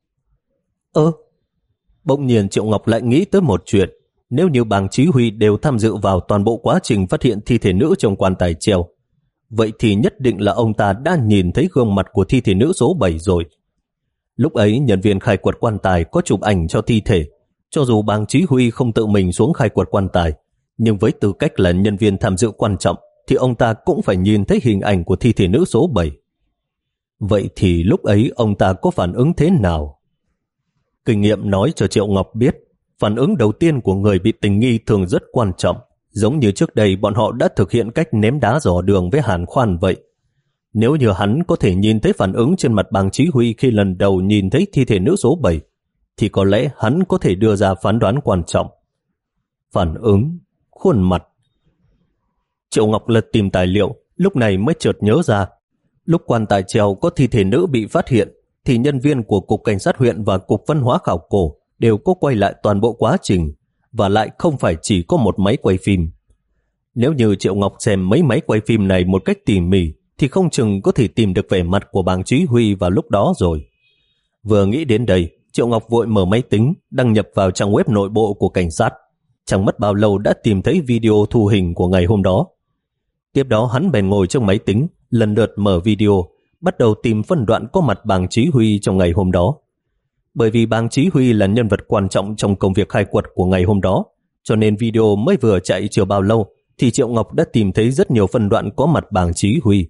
Ơ, bỗng nhiên Triệu Ngọc lại nghĩ tới một chuyện. Nếu như bàng Chí Huy đều tham dự vào toàn bộ quá trình phát hiện thi thể nữ trong quan tài treo, vậy thì nhất định là ông ta đã nhìn thấy gương mặt của thi thể nữ số bảy rồi. Lúc ấy nhân viên khai quật quan tài có chụp ảnh cho thi thể. Cho dù bàng Chí Huy không tự mình xuống khai quật quan tài, nhưng với tư cách là nhân viên tham dự quan trọng thì ông ta cũng phải nhìn thấy hình ảnh của thi thể nữ số bảy. Vậy thì lúc ấy ông ta có phản ứng thế nào? Kinh nghiệm nói cho Triệu Ngọc biết, phản ứng đầu tiên của người bị tình nghi thường rất quan trọng, giống như trước đây bọn họ đã thực hiện cách ném đá dò đường với Hàn Khoan vậy. Nếu như hắn có thể nhìn thấy phản ứng trên mặt bàng Chí Huy khi lần đầu nhìn thấy thi thể nữ số bảy, thì có lẽ hắn có thể đưa ra phán đoán quan trọng. Phản ứng, khuôn mặt. Triệu Ngọc lật tìm tài liệu, lúc này mới chợt nhớ ra. Lúc quan tài treo có thi thể nữ bị phát hiện, thì nhân viên của Cục Cảnh sát huyện và Cục Văn hóa Khảo cổ đều có quay lại toàn bộ quá trình, và lại không phải chỉ có một máy quay phim. Nếu như Triệu Ngọc xem mấy máy quay phim này một cách tỉ mỉ, thì không chừng có thể tìm được vẻ mặt của bàng Chí Huy vào lúc đó rồi. Vừa nghĩ đến đây, Triệu Ngọc vội mở máy tính, đăng nhập vào trang web nội bộ của cảnh sát. Chẳng mất bao lâu đã tìm thấy video thu hình của ngày hôm đó. Tiếp đó hắn bèn ngồi trong máy tính, lần lượt mở video, bắt đầu tìm phân đoạn có mặt bàng Chí Huy trong ngày hôm đó. Bởi vì bàng Chí Huy là nhân vật quan trọng trong công việc khai quật của ngày hôm đó, cho nên video mới vừa chạy chưa bao lâu thì Triệu Ngọc đã tìm thấy rất nhiều phân đoạn có mặt bàng Chí Huy.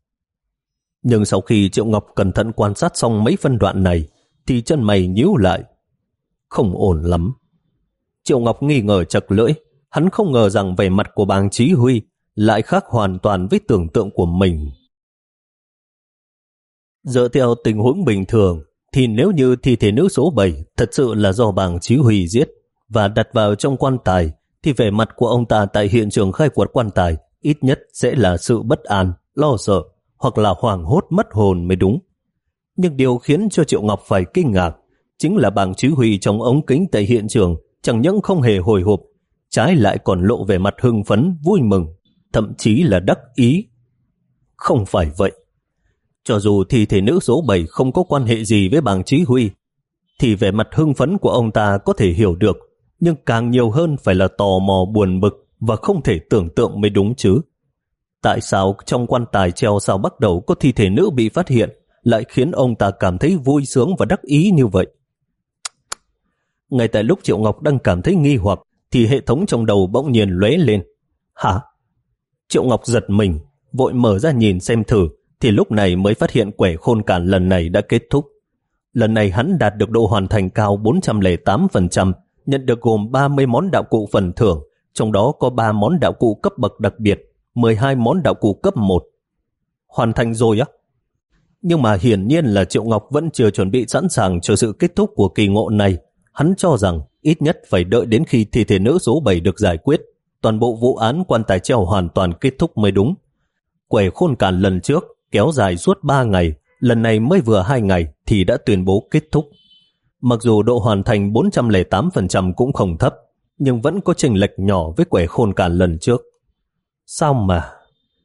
Nhưng sau khi Triệu Ngọc cẩn thận quan sát xong mấy phân đoạn này, thì chân mày nhíu lại. Không ổn lắm. Triệu Ngọc nghi ngờ chật lưỡi, hắn không ngờ rằng vẻ mặt của bàng Chí Huy lại khác hoàn toàn với tưởng tượng của mình. Dựa theo tình huống bình thường, thì nếu như thi thể nữ số bảy thật sự là do bàng Chí Huy giết và đặt vào trong quan tài, thì vẻ mặt của ông ta tại hiện trường khai quật quan tài ít nhất sẽ là sự bất an, lo sợ hoặc là hoảng hốt mất hồn mới đúng. Nhưng điều khiến cho Triệu Ngọc phải kinh ngạc chính là bàng Chí Huy trong ống kính tại hiện trường chẳng những không hề hồi hộp, trái lại còn lộ vẻ mặt hưng phấn, vui mừng, thậm chí là đắc ý. Không phải vậy. Cho dù thi thể nữ số bảy không có quan hệ gì với bàng Chí Huy, thì vẻ mặt hưng phấn của ông ta có thể hiểu được, nhưng càng nhiều hơn phải là tò mò, buồn bực và không thể tưởng tượng mới đúng chứ. Tại sao trong quan tài treo sao bắt đầu có thi thể nữ bị phát hiện lại khiến ông ta cảm thấy vui sướng và đắc ý như vậy? Ngay tại lúc Triệu Ngọc đang cảm thấy nghi hoặc thì hệ thống trong đầu bỗng nhiên lóe lên. Hả? Triệu Ngọc giật mình, vội mở ra nhìn xem thử, thì lúc này mới phát hiện quẻ khôn cản lần này đã kết thúc. Lần này hắn đạt được độ hoàn thành cao bốn trăm lẻ tám phần trăm, nhận được gồm ba mươi món đạo cụ phần thưởng, trong đó có ba món đạo cụ cấp bậc đặc biệt, mười hai món đạo cụ cấp một. Hoàn thành rồi á? Nhưng mà hiển nhiên là Triệu Ngọc vẫn chưa chuẩn bị sẵn sàng cho sự kết thúc của kỳ ngộ này. Hắn cho rằng ít nhất phải đợi đến khi thi thể nữ số bảy được giải quyết, toàn bộ vụ án quan tài treo hoàn toàn kết thúc mới đúng. Quẻ khôn cản lần trước kéo dài suốt ba ngày, lần này mới vừa hai ngày thì đã tuyên bố kết thúc. Mặc dù độ hoàn thành bốn trăm lẻ tám phần trăm cũng không thấp, nhưng vẫn có chênh lệch nhỏ với quẻ khôn cản lần trước. Sao mà?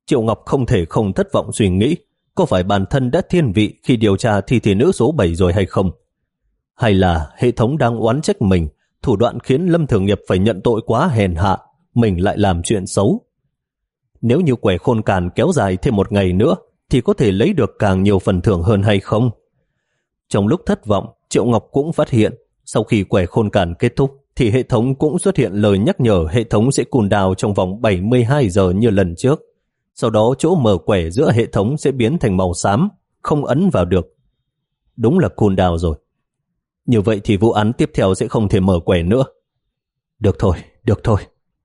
Triệu Ngọc không thể không thất vọng suy nghĩ, có phải bản thân đã thiên vị khi điều tra thi thể nữ số bảy rồi hay không? Hay là hệ thống đang oán trách mình, thủ đoạn khiến Lâm Thường Nghiệp phải nhận tội quá hèn hạ, mình lại làm chuyện xấu? Nếu như quẻ khôn càn kéo dài thêm một ngày nữa, thì có thể lấy được càng nhiều phần thưởng hơn hay không? Trong lúc thất vọng, Triệu Ngọc cũng phát hiện, sau khi quẻ khôn càn kết thúc, thì hệ thống cũng xuất hiện lời nhắc nhở hệ thống sẽ cooldown trong vòng bảy mươi hai giờ như lần trước. Sau đó chỗ mở quẻ giữa hệ thống sẽ biến thành màu xám, không ấn vào được. Đúng là cooldown rồi. Như vậy thì vụ án tiếp theo sẽ không thể mở quẻ nữa. Được thôi, được thôi.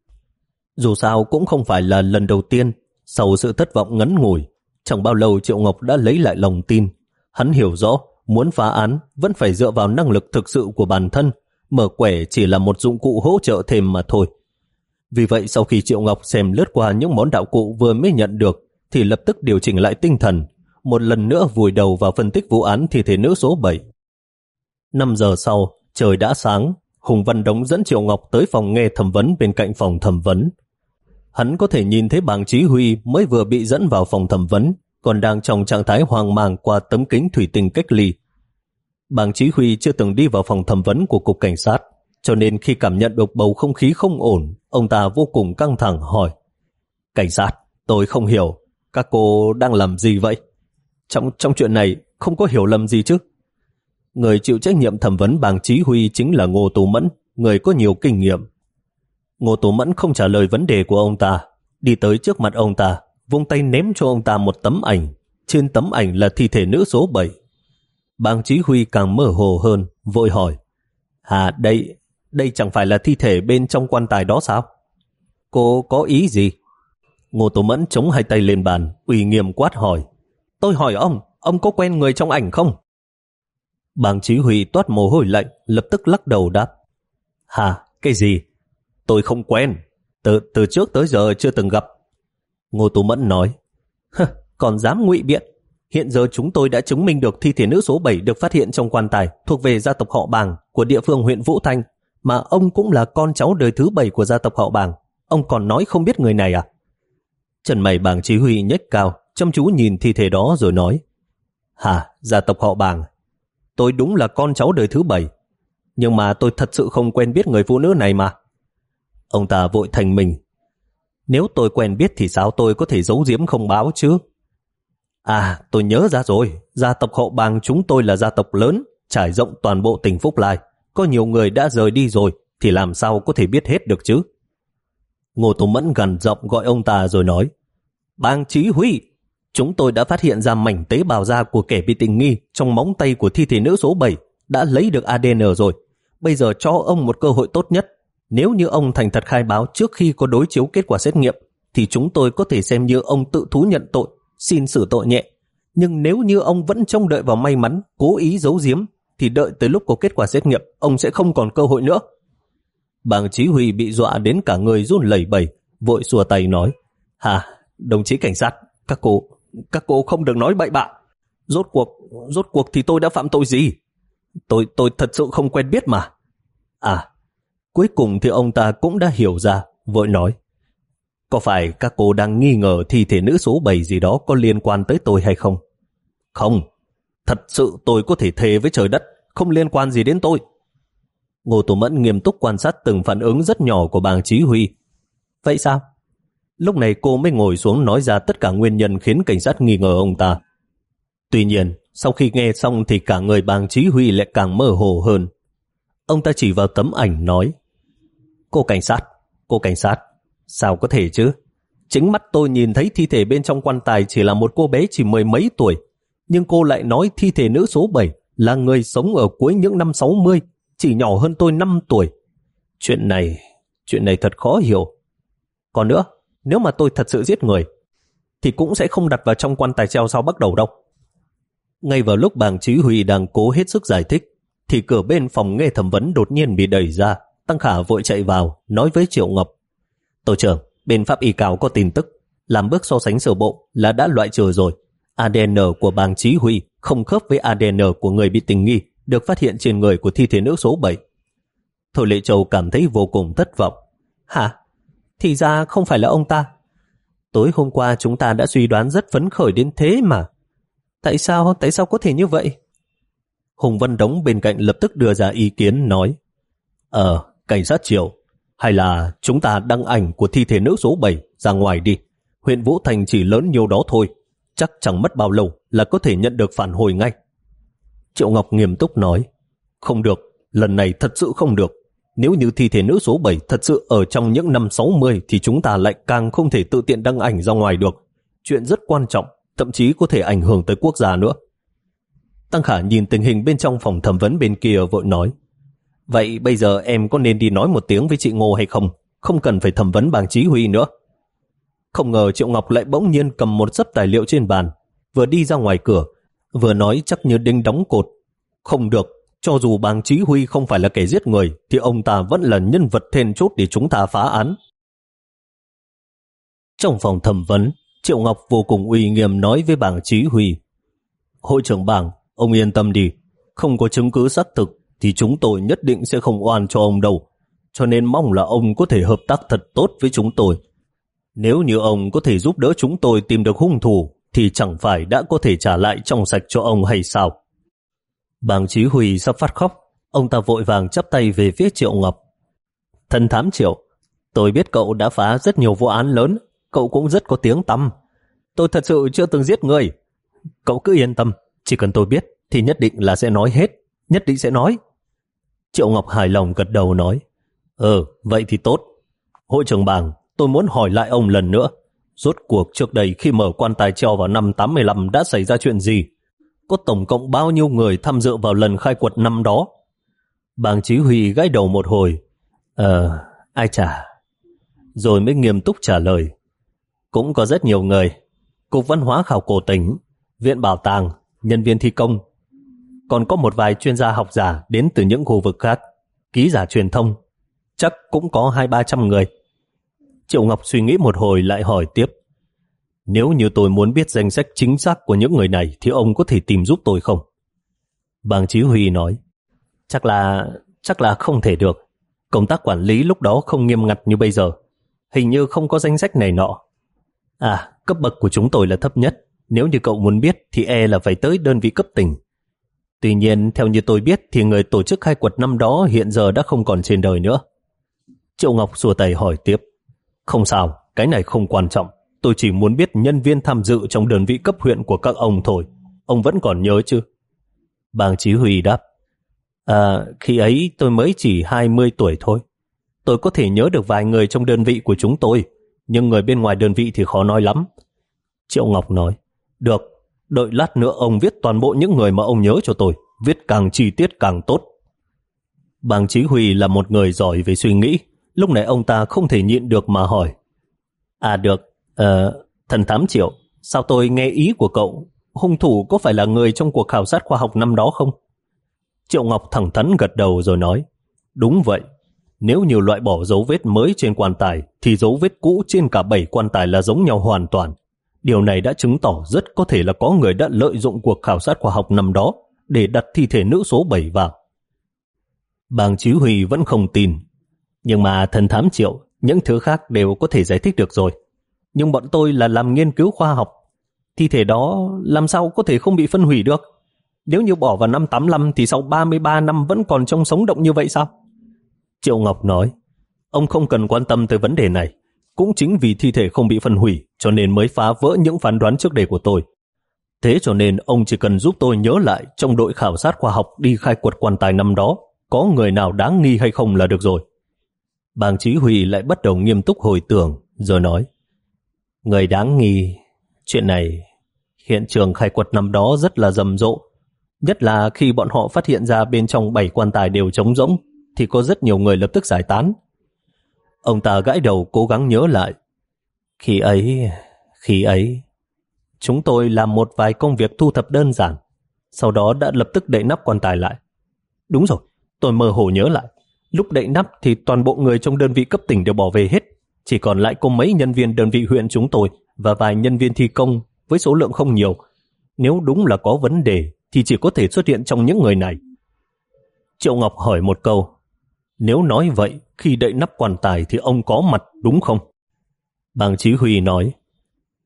Dù sao cũng không phải là lần đầu tiên, sau sự thất vọng ngắn ngủi, chẳng bao lâu Triệu Ngọc đã lấy lại lòng tin. Hắn hiểu rõ, muốn phá án vẫn phải dựa vào năng lực thực sự của bản thân, mở quẻ chỉ là một dụng cụ hỗ trợ thêm mà thôi. Vì vậy sau khi Triệu Ngọc xem lướt qua những món đạo cụ vừa mới nhận được, thì lập tức điều chỉnh lại tinh thần, một lần nữa vùi đầu vào phân tích vụ án thi thể nữ số bảy. năm giờ sau, trời đã sáng, Hùng Văn Đống dẫn Triệu Ngọc tới phòng nghe thẩm vấn bên cạnh phòng thẩm vấn. Hắn có thể nhìn thấy Bàng Chí Huy mới vừa bị dẫn vào phòng thẩm vấn, còn đang trong trạng thái hoang mang qua tấm kính thủy tinh cách ly. Bàng Chí Huy chưa từng đi vào phòng thẩm vấn của cục cảnh sát, cho nên khi cảm nhận được bầu không khí không ổn, ông ta vô cùng căng thẳng hỏi: Cảnh sát, tôi không hiểu, các cô đang làm gì vậy? Trong, trong chuyện này không có hiểu lầm gì chứ? Người chịu trách nhiệm thẩm vấn Bàng Chí Huy chính là Ngô Tú Mẫn, người có nhiều kinh nghiệm. Ngô Tú Mẫn không trả lời vấn đề của ông ta, đi tới trước mặt ông ta, vung tay ném cho ông ta một tấm ảnh. Trên tấm ảnh là thi thể nữ số bảy. Bàng Chí Huy càng mơ hồ hơn, vội hỏi: À đây, đây chẳng phải là thi thể bên trong quan tài đó sao? Cô có ý gì? Ngô Tú Mẫn chống hai tay lên bàn, uy nghiêm quát hỏi: Tôi hỏi ông, ông có quen người trong ảnh không? Bàng Chí Huy toát mồ hôi lạnh, lập tức lắc đầu đáp: Hả, cái gì? Tôi không quen, từ, từ trước tới giờ chưa từng gặp. Ngô Tú Mẫn nói: Hơ, còn dám ngụy biện. Hiện giờ chúng tôi đã chứng minh được thi thể nữ số bảy được phát hiện trong quan tài thuộc về gia tộc họ Bàng của địa phương huyện Vũ Thanh, mà ông cũng là con cháu đời thứ bảy của gia tộc họ Bàng. Ông còn nói không biết người này à? Chân mày Bàng Chí Huy nhếch cao, chăm chú nhìn thi thể đó rồi nói: Hả, gia tộc họ Bàng? Tôi đúng là con cháu đời thứ bảy, nhưng mà tôi thật sự không quen biết người phụ nữ này mà. Ông ta vội thành mình: Nếu tôi quen biết thì sao tôi có thể giấu giếm không báo chứ? À, tôi nhớ ra rồi, gia tộc họ Bàng chúng tôi là gia tộc lớn, trải rộng toàn bộ tỉnh Phúc Lai. Có nhiều người đã rời đi rồi, thì làm sao có thể biết hết được chứ? Ngô Tú Mẫn gằn giọng gọi ông ta rồi nói: Bàng Chí Huy, chúng tôi đã phát hiện ra mảnh tế bào da của kẻ bị tình nghi trong móng tay của thi thể nữ số bảy, đã lấy được a đê en rồi. Bây giờ cho ông một cơ hội tốt nhất. Nếu như ông thành thật khai báo trước khi có đối chiếu kết quả xét nghiệm, thì chúng tôi có thể xem như ông tự thú nhận tội, xin xử tội nhẹ. Nhưng nếu như ông vẫn trông đợi vào may mắn, cố ý giấu giếm, thì đợi tới lúc có kết quả xét nghiệm, ông sẽ không còn cơ hội nữa. Bàng Chí Huy bị dọa đến cả người run lẩy bẩy, vội xua tay nói: Hả, đồng chí cảnh sát, các cô, các cô không được nói bậy bạ. Rốt cuộc, rốt cuộc thì tôi đã phạm tội gì? Tôi, tôi thật sự không quen biết mà. À, cuối cùng thì ông ta cũng đã hiểu ra, vội nói: Có phải các cô đang nghi ngờ thi thể nữ số bảy gì đó có liên quan tới tôi hay không? Không, thật sự tôi có thể thề với trời đất, không liên quan gì đến tôi. Ngô Tú Mẫn nghiêm túc quan sát từng phản ứng rất nhỏ của Bàng Chí Huy. Vậy sao? Lúc này cô mới ngồi xuống nói ra tất cả nguyên nhân khiến cảnh sát nghi ngờ ông ta. Tuy nhiên, sau khi nghe xong thì cả người Bàng Chí Huy lại càng mơ hồ hơn. Ông ta chỉ vào tấm ảnh nói: Cô cảnh sát, cô cảnh sát, sao có thể chứ? Chính mắt tôi nhìn thấy thi thể bên trong quan tài chỉ là một cô bé chỉ mười mấy tuổi, nhưng cô lại nói thi thể nữ số bảy là người sống ở cuối những năm sáu mươi, chỉ nhỏ hơn tôi năm tuổi. Chuyện này, chuyện này thật khó hiểu. Còn nữa, nếu mà tôi thật sự giết người, thì cũng sẽ không đặt vào trong quan tài treo sao bắt đầu đâu. Ngay vào lúc Bàng Chí Huy đang cố hết sức giải thích, thì cửa bên phòng nghe thẩm vấn đột nhiên bị đẩy ra. Tăng Khả vội chạy vào, nói với Triệu Ngọc: Tổ trưởng, bên pháp y cáo có tin tức, làm bước so sánh sơ bộ là đã loại trừ rồi. a đê en của Bàng Chí Huy không khớp với a đê en của người bị tình nghi được phát hiện trên người của thi thể nữ số bảy. Thôi Lệ Châu cảm thấy vô cùng thất vọng. Hả? Thì ra không phải là ông ta. Tối hôm qua chúng ta đã suy đoán rất phấn khởi đến thế mà. Tại sao, tại sao có thể như vậy? Hùng Văn Đống bên cạnh lập tức đưa ra ý kiến nói, Ờ, cảnh sát Triệu, hay là chúng ta đăng ảnh của thi thể nữ số bảy ra ngoài đi. Huyện Vũ Thành chỉ lớn nhiêu đó thôi, chắc chẳng mất bao lâu là có thể nhận được phản hồi ngay. Triệu Ngọc nghiêm túc nói, không được, lần này thật sự không được. Nếu như thi thể nữ số bảy thật sự ở trong những năm sáu mươi thì chúng ta lại càng không thể tự tiện đăng ảnh ra ngoài được. Chuyện rất quan trọng, thậm chí có thể ảnh hưởng tới quốc gia nữa. Tăng Khả nhìn tình hình bên trong phòng thẩm vấn bên kia vội nói, vậy bây giờ em có nên đi nói một tiếng với chị Ngô hay không? Không cần phải thẩm vấn Bàng Chí Huy nữa. Không ngờ Triệu Ngọc lại bỗng nhiên cầm một xấp tài liệu trên bàn, vừa đi ra ngoài cửa, vừa nói chắc như đinh đóng cột. Không được, cho dù Bàng Chí Huy không phải là kẻ giết người, thì ông ta vẫn là nhân vật then chốt để chúng ta phá án. Trong phòng thẩm vấn, Triệu Ngọc vô cùng uy nghiêm nói với Bàng Chí Huy, Hội trưởng Bàng, ông yên tâm đi, không có chứng cứ xác thực thì chúng tôi nhất định sẽ không oan cho ông đâu, cho nên mong là ông có thể hợp tác thật tốt với chúng tôi. Nếu như ông có thể giúp đỡ chúng tôi tìm được hung thủ thì chẳng phải đã có thể trả lại trong sạch cho ông hay sao? Bàng Chí Huy sắp phát khóc, ông ta vội vàng chắp tay về phía Triệu Ngọc. Thần thám Triệu, tôi biết cậu đã phá rất nhiều vụ án lớn, cậu cũng rất có tiếng tăm. Tôi thật sự chưa từng giết người. Cậu cứ yên tâm, chỉ cần tôi biết thì nhất định là sẽ nói hết, nhất định sẽ nói. Triệu Ngọc hài lòng gật đầu nói, Ừ, vậy thì tốt. Hội trưởng Bàng, tôi muốn hỏi lại ông lần nữa, rốt cuộc trước đây khi mở quan tài treo vào năm tám mươi lăm đã xảy ra chuyện gì? Có tổng cộng bao nhiêu người tham dự vào lần khai quật năm đó? Bàng Chí Huy gãi đầu một hồi, Ờ, ai chả? Rồi mới nghiêm túc trả lời, cũng có rất nhiều người. Cục Văn hóa Khảo cổ tỉnh, Viện Bảo tàng, nhân viên thi công, còn có một vài chuyên gia học giả đến từ những khu vực khác, ký giả truyền thông, chắc cũng có hai ba trăm người. Triệu Ngọc suy nghĩ một hồi lại hỏi tiếp, nếu như tôi muốn biết danh sách chính xác của những người này thì ông có thể tìm giúp tôi không? Bàng Chí Huy nói, chắc là chắc là không thể được. Công tác quản lý lúc đó không nghiêm ngặt như bây giờ, hình như không có danh sách này nọ. À, cấp bậc của chúng tôi là thấp nhất, nếu như cậu muốn biết thì e là phải tới đơn vị cấp tỉnh. Tuy nhiên, theo như tôi biết thì người tổ chức khai quật năm đó hiện giờ đã không còn trên đời nữa. Triệu Ngọc xua tay hỏi tiếp, không sao, cái này không quan trọng. Tôi chỉ muốn biết nhân viên tham dự trong đơn vị cấp huyện của các ông thôi. Ông vẫn còn nhớ chứ? Bàng Chí Huy đáp, À, khi ấy tôi mới chỉ hai mươi tuổi thôi. Tôi có thể nhớ được vài người trong đơn vị của chúng tôi, nhưng người bên ngoài đơn vị thì khó nói lắm. Triệu Ngọc nói, được, đợi lát nữa ông viết toàn bộ những người mà ông nhớ cho tôi, viết càng chi tiết càng tốt. Bàng Chí Huy là một người giỏi về suy nghĩ, lúc này ông ta không thể nhịn được mà hỏi, À được, uh, thần thám Triệu, sao tôi nghe ý của cậu, hung thủ có phải là người trong cuộc khảo sát khoa học năm đó không? Triệu Ngọc thẳng thắn gật đầu rồi nói, đúng vậy. Nếu như loại bỏ dấu vết mới trên quan tài thì dấu vết cũ trên cả bảy quan tài là giống nhau hoàn toàn. Điều này đã chứng tỏ rất có thể là có người đã lợi dụng cuộc khảo sát khoa học năm đó để đặt thi thể nữ số bảy vào. Bàng Chí Huy vẫn không tin. Nhưng mà thần thám Triệu, những thứ khác đều có thể giải thích được rồi. Nhưng bọn tôi là làm nghiên cứu khoa học. Thi thể đó làm sao có thể không bị phân hủy được? Nếu như bỏ vào năm tám mươi lăm thì sau ba mươi ba năm vẫn còn trong sống động như vậy sao? Triệu Ngọc nói, ông không cần quan tâm tới vấn đề này. Cũng chính vì thi thể không bị phân hủy cho nên mới phá vỡ những phán đoán trước đây của tôi. Thế cho nên ông chỉ cần giúp tôi nhớ lại trong đội khảo sát khoa học đi khai quật quan tài năm đó có người nào đáng nghi hay không là được rồi. Bàng Chí Huy lại bắt đầu nghiêm túc hồi tưởng rồi nói, người đáng nghi, chuyện này hiện trường khai quật năm đó rất là rầm rộ, nhất là khi bọn họ phát hiện ra bên trong bảy quan tài đều trống rỗng thì có rất nhiều người lập tức giải tán. Ông ta gãi đầu cố gắng nhớ lại. Khi ấy, khi ấy, chúng tôi làm một vài công việc thu thập đơn giản, sau đó đã lập tức đậy nắp quan tài lại. Đúng rồi, tôi mơ hồ nhớ lại. Lúc đậy nắp thì toàn bộ người trong đơn vị cấp tỉnh đều bỏ về hết, chỉ còn lại có mấy nhân viên đơn vị huyện chúng tôi và vài nhân viên thi công với số lượng không nhiều. Nếu đúng là có vấn đề thì chỉ có thể xuất hiện trong những người này. Triệu Ngọc hỏi một câu, nếu nói vậy, khi đậy nắp quan tài thì ông có mặt đúng không? Bàng Chí Huy nói,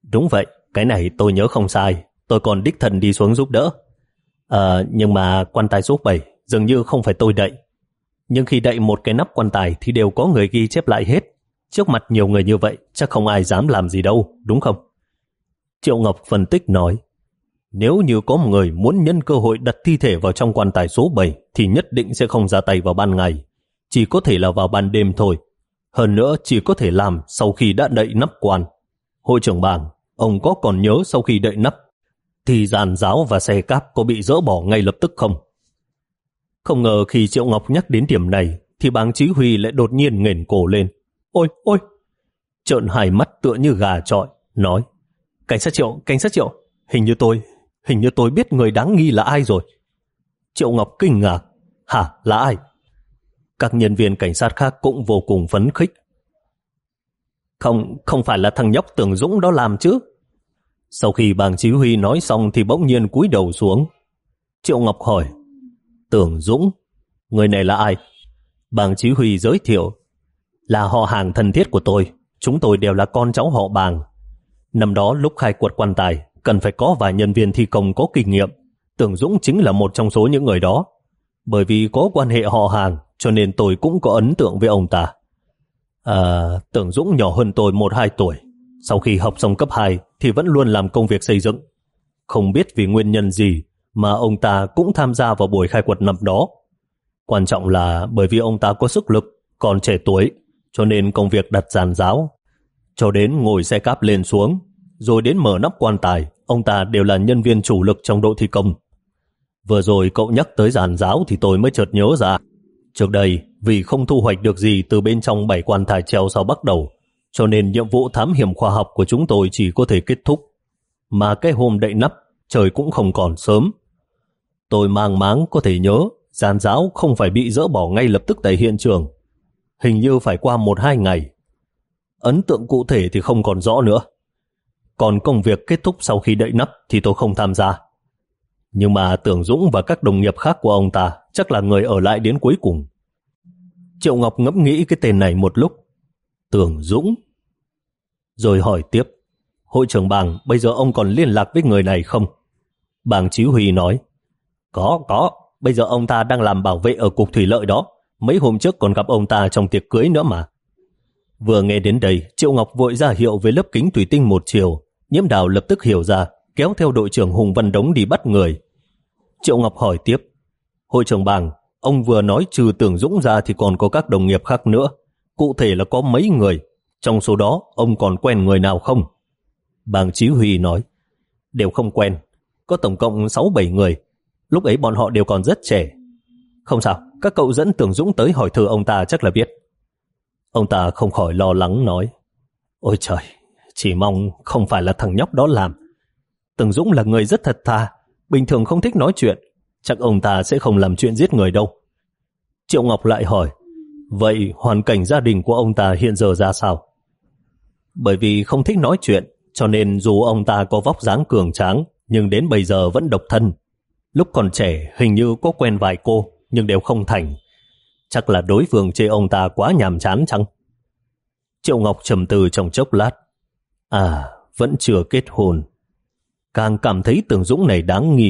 Đúng vậy, cái này tôi nhớ không sai, tôi còn đích thân đi xuống giúp đỡ. À, nhưng mà quan tài số bảy dường như không phải tôi đậy. Nhưng khi đậy một cái nắp quan tài thì đều có người ghi chép lại hết. Trước mặt nhiều người như vậy chắc không ai dám làm gì đâu, đúng không? Triệu Ngọc phân tích nói, nếu như có một người muốn nhân cơ hội đặt thi thể vào trong quan tài số bảy thì nhất định sẽ không ra tay vào ban ngày, chỉ có thể là vào ban đêm thôi. Hơn nữa chỉ có thể làm sau khi đã đậy nắp quan. Hội trưởng Bàng, ông có còn nhớ sau khi đậy nắp thì giàn giáo và xe cáp có bị dỡ bỏ ngay lập tức không? Không ngờ khi Triệu Ngọc nhắc đến điểm này thì Bàng Chí Huy lại đột nhiên nghển cổ lên. Ôi, ôi! Trợn hai mắt tựa như gà trọi, nói, cảnh sát Triệu, cảnh sát Triệu, hình như tôi, hình như tôi biết người đáng nghi là ai rồi. Triệu Ngọc kinh ngạc, hả, là ai? Các nhân viên cảnh sát khác cũng vô cùng phấn khích. Không, không phải là thằng nhóc Tưởng Dũng đó làm chứ? Sau khi Bàng Chí Huy nói xong thì bỗng nhiên cúi đầu xuống. Triệu Ngọc hỏi, Tưởng Dũng, người này là ai? Bàng Chí Huy giới thiệu, là họ hàng thân thiết của tôi, chúng tôi đều là con cháu họ Bàng. Năm đó lúc khai quật quan tài, cần phải có vài nhân viên thi công có kinh nghiệm. Tưởng Dũng chính là một trong số những người đó. Bởi vì có quan hệ họ hàng, cho nên tôi cũng có ấn tượng với ông ta. À, Tưởng Dũng nhỏ hơn tôi một hai tuổi. Sau khi học xong cấp hai thì vẫn luôn làm công việc xây dựng. Không biết vì nguyên nhân gì mà ông ta cũng tham gia vào buổi khai quật năm đó. Quan trọng là bởi vì ông ta có sức lực, còn trẻ tuổi, cho nên công việc đặt giàn giáo, cho đến ngồi xe cáp lên xuống, rồi đến mở nắp quan tài, ông ta đều là nhân viên chủ lực trong đội thi công. Vừa rồi cậu nhắc tới giàn giáo thì tôi mới chợt nhớ ra. Trước đây, vì không thu hoạch được gì từ bên trong bảy quan tài treo sau bắt đầu, cho nên nhiệm vụ thám hiểm khoa học của chúng tôi chỉ có thể kết thúc. Mà cái hôm đậy nắp, trời cũng không còn sớm. Tôi mang máng có thể nhớ giàn giáo không phải bị dỡ bỏ ngay lập tức tại hiện trường. Hình như phải qua một hai ngày. Ấn tượng cụ thể thì không còn rõ nữa. Còn công việc kết thúc sau khi đậy nắp thì tôi không tham gia. Nhưng mà Tưởng Dũng và các đồng nghiệp khác của ông ta chắc là người ở lại đến cuối cùng. Triệu Ngọc ngẫm nghĩ cái tên này một lúc. Tưởng Dũng. Rồi hỏi tiếp, hội trưởng Bàng, bây giờ ông còn liên lạc với người này không? Bàng Chí Huy nói, Có, có, bây giờ ông ta đang làm bảo vệ ở cục thủy lợi đó. Mấy hôm trước còn gặp ông ta trong tiệc cưới nữa mà. Vừa nghe đến đây, Triệu Ngọc vội ra hiệu với lớp kính thủy tinh một chiều. Nhiễm Đào lập tức hiểu ra, kéo theo đội trưởng Hùng Văn Đống đi bắt người. Triệu Ngọc hỏi tiếp, hội trưởng Bàng, ông vừa nói trừ Tưởng Dũng ra thì còn có các đồng nghiệp khác nữa. Cụ thể là có mấy người? Trong số đó, ông còn quen người nào không? Bàng Chí Huy nói, đều không quen. Có tổng cộng sáu bảy người. Lúc ấy bọn họ đều còn rất trẻ. Không sao, các cậu dẫn Tưởng Dũng tới hỏi thử ông ta chắc là biết. Ông ta không khỏi lo lắng nói, ôi trời, chỉ mong không phải là thằng nhóc đó làm. Tưởng Dũng là người rất thật thà, bình thường không thích nói chuyện, chắc ông ta sẽ không làm chuyện giết người đâu. Triệu Ngọc lại hỏi, vậy hoàn cảnh gia đình của ông ta hiện giờ ra sao? Bởi vì không thích nói chuyện, cho nên dù ông ta có vóc dáng cường tráng, nhưng đến bây giờ vẫn độc thân. Lúc còn trẻ hình như có quen vài cô, nhưng đều không thành. Chắc là đối phương chê ông ta quá nhàm chán chăng? Triệu Ngọc trầm tư trong chốc lát. À, vẫn chưa kết hôn. Càng cảm thấy Tưởng Dũng này đáng nghi.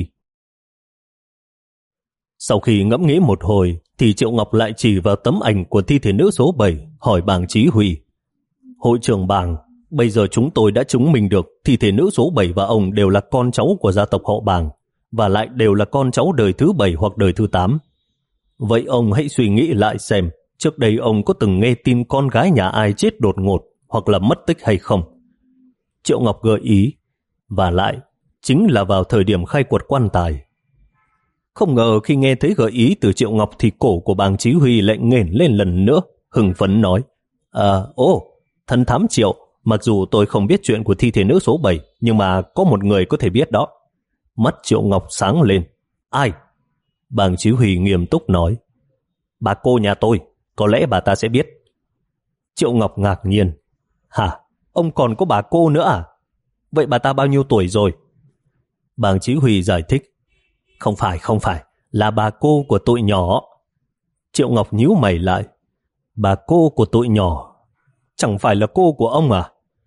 Sau khi ngẫm nghĩ một hồi, thì Triệu Ngọc lại chỉ vào tấm ảnh của thi thể nữ số bảy, hỏi Bàng Chí Huy. Hội trưởng Bàng, bây giờ chúng tôi đã chứng minh được thi thể nữ số bảy và ông đều là con cháu của gia tộc họ Bàng, và lại đều là con cháu đời thứ bảy hoặc đời thứ tám. Vậy ông hãy suy nghĩ lại xem, trước đây ông có từng nghe tin con gái nhà ai chết đột ngột hoặc là mất tích hay không? Triệu Ngọc gợi ý, và lại, chính là vào thời điểm khai quật quan tài. Không ngờ khi nghe thấy gợi ý từ Triệu Ngọc thì cổ của Bàng Chí Huy lại nghển lên lần nữa, hưng phấn nói, À, ô, thân thám Triệu, mặc dù tôi không biết chuyện của thi thể nữ số bảy, nhưng mà có một người có thể biết đó. Mắt Triệu Ngọc sáng lên. Ai? Bàng Chí Huy nghiêm túc nói, bà cô nhà tôi, có lẽ bà ta sẽ biết. Triệu Ngọc ngạc nhiên. Hả? Ông còn có bà cô nữa à? Vậy bà ta bao nhiêu tuổi rồi? Bàng Chí Huy giải thích, Không phải, không phải, là bà cô của tụi nhỏ. Triệu Ngọc nhíu mày lại. Bà cô của tụi nhỏ? Chẳng phải là cô của ông à?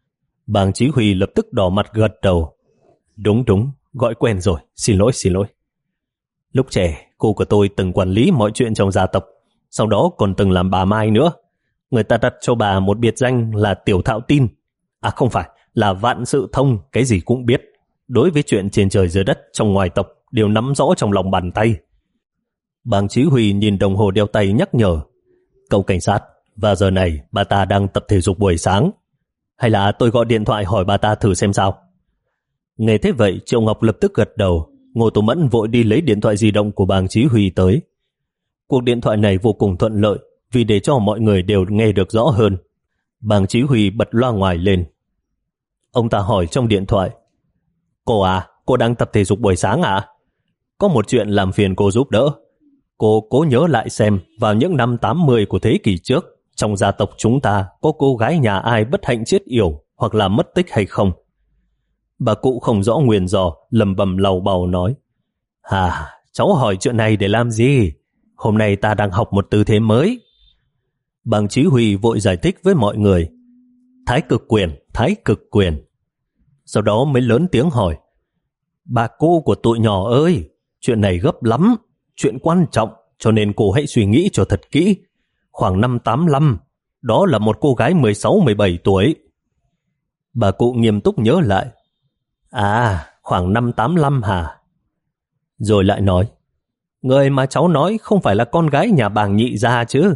Bàng Chí Huy lập tức đỏ mặt gật đầu. Đúng đúng, gọi quen rồi, xin lỗi xin lỗi. Lúc trẻ, cô của tôi từng quản lý mọi chuyện trong gia tộc, sau đó còn từng làm bà Mai nữa. Người ta đặt cho bà một biệt danh là Tiểu Thạo Tin. À không phải, là vạn sự thông, cái gì cũng biết. Đối với chuyện trên trời dưới đất, trong ngoài tộc, đều nắm rõ trong lòng bàn tay. Bàng Chí Huy nhìn đồng hồ đeo tay nhắc nhở. Cậu cảnh sát, vào giờ này bà ta đang tập thể dục buổi sáng. Hay là tôi gọi điện thoại hỏi bà ta thử xem sao? Nghe thế vậy, Triệu Ngọc lập tức gật đầu. Ngô Tô Mẫn vội đi lấy điện thoại di động của Bàng Chí Huy tới. Cuộc điện thoại này vô cùng thuận lợi, vì để cho mọi người đều nghe được rõ hơn. Bàng Chí Huy bật loa ngoài lên. Ông ta hỏi trong điện thoại. Cô à, cô đang tập thể dục buổi sáng à? Có một chuyện làm phiền cô giúp đỡ. Cô cố nhớ lại xem, vào những năm tám mươi của thế kỷ trước, trong gia tộc chúng ta có cô gái nhà ai bất hạnh chết yểu hoặc là mất tích hay không? Bà cụ không rõ nguyên do, lầm bầm lầu bầu nói. À, cháu hỏi chuyện này để làm gì? Hôm nay ta đang học một tư thế mới. Bàng Chí Huy vội giải thích với mọi người. Thái cực quyền, thái cực quyền. Sau đó mới lớn tiếng hỏi. Bà cô của tụi nhỏ ơi, chuyện này gấp lắm, chuyện quan trọng, cho nên cô hãy suy nghĩ cho thật kỹ. Khoảng năm tám lăm, đó là một cô gái mười sáu mười bảy tuổi. Bà cụ nghiêm túc nhớ lại. À, khoảng năm tám lăm hả? Rồi lại nói. Người mà cháu nói không phải là con gái nhà Bàng Nhị Gia chứ?